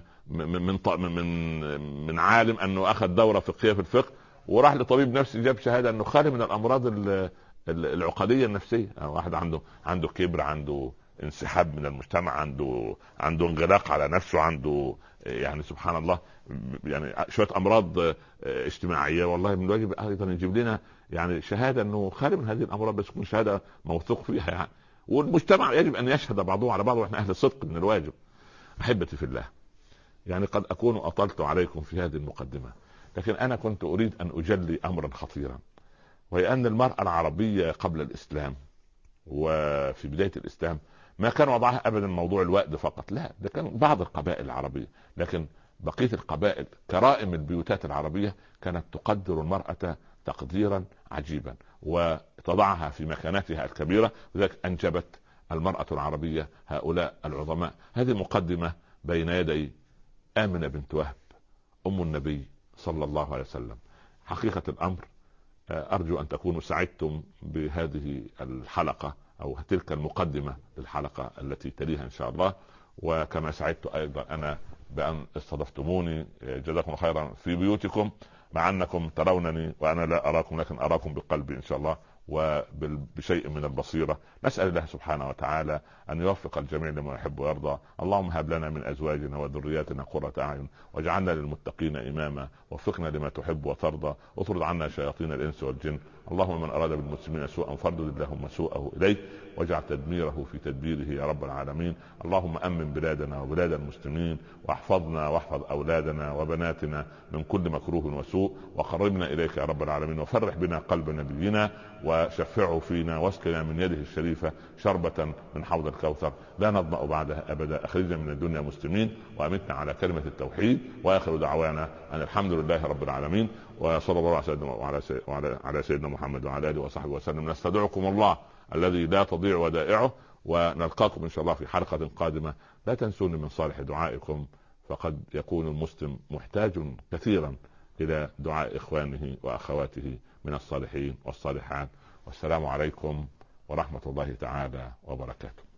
من عالم أنه أخذ دورة فقهية في الفقه، وراح لطبيب نفسي جاب شهادة أنه خالي من الأمراض العقدية النفسية. واحد عنده كبر، عنده انسحاب من المجتمع، عنده انغلاق على نفسه، عنده يعني سبحان الله يعني شوية امراض اجتماعية. والله من الواجب ايضا يجيب لنا يعني شهادة انه خالي من هذه الامراض، بس تكون شهادة موثوق فيها يعني. والمجتمع يجب ان يشهد بعضه على بعض، واحنا اهل صدق من الواجب. احبتي في الله، يعني قد اكون اطلت عليكم في هذه المقدمة، لكن انا كنت اريد ان اجلي امرا خطيرا، وهي ان المرأة العربية قبل الاسلام وفي بداية الاسلام ما كان وضعها ابدا موضوع الوأد فقط، لا، ده كان بعض القبائل العربية، لكن بقية القبائل كرائم البيوتات العربية كانت تقدر المرأة تقديرا عجيبا وتضعها في مكانتها الكبيرة، لذلك انجبت المرأة العربية هؤلاء العظماء. هذه مقدمة بين يدي آمنة بنت وهب ام النبي صلى الله عليه وسلم. حقيقة الامر ارجو ان تكونوا سعدتم بهذه الحلقة او تلك المقدمة للحلقة التي تليها ان شاء الله، وكما سعدت ايضا انا بان استضفتموني جزاكم خيرا في بيوتكم، مع انكم ترونني وانا لا اراكم، لكن اراكم بقلبي ان شاء الله وبشيء من البصيرة. نسأل الله سبحانه وتعالى أن يوفق الجميع لما يحب ويرضى. اللهم هب لنا من أزواجنا وذرياتنا قرة أعين واجعلنا للمتقين إماما، وفقنا لما تحب وترضى، واطرد عنا شياطين الإنس والجن. اللهم من أراد بالمسلمين سوءا فاردد اللهم سوءه إليه، واجعل تدميره في تدبيره يا رب العالمين. اللهم أمن بلادنا وبلاد المسلمين، واحفظنا واحفظ أولادنا وبناتنا من كل مكروه وسوء، وقربنا إليك يا رب العالمين، وفرح بنا قلب نبينا، وشفعه فينا واسقنا من يده الشريفة شربة من حوض الكوثر لا نظمأ بعدها أبدا. أخرجنا من الدنيا مسلمين وأمتنا على كلمة التوحيد، وآخر دعوانا أن الحمد لله رب العالمين، وصلى الله على سيدنا محمد وعلى آله وصحبه وسلم. نستودعكم الله الذي لا تضيع ودائعه، ونلقاكم إن شاء الله في حلقة قادمة. لا تنسوني من صالح دعائكم، فقد يكون المسلم محتاج كثيرا إلى دعاء إخوانه وأخواته من الصالحين والصالحات. والسلام عليكم ورحمة الله تعالى وبركاته.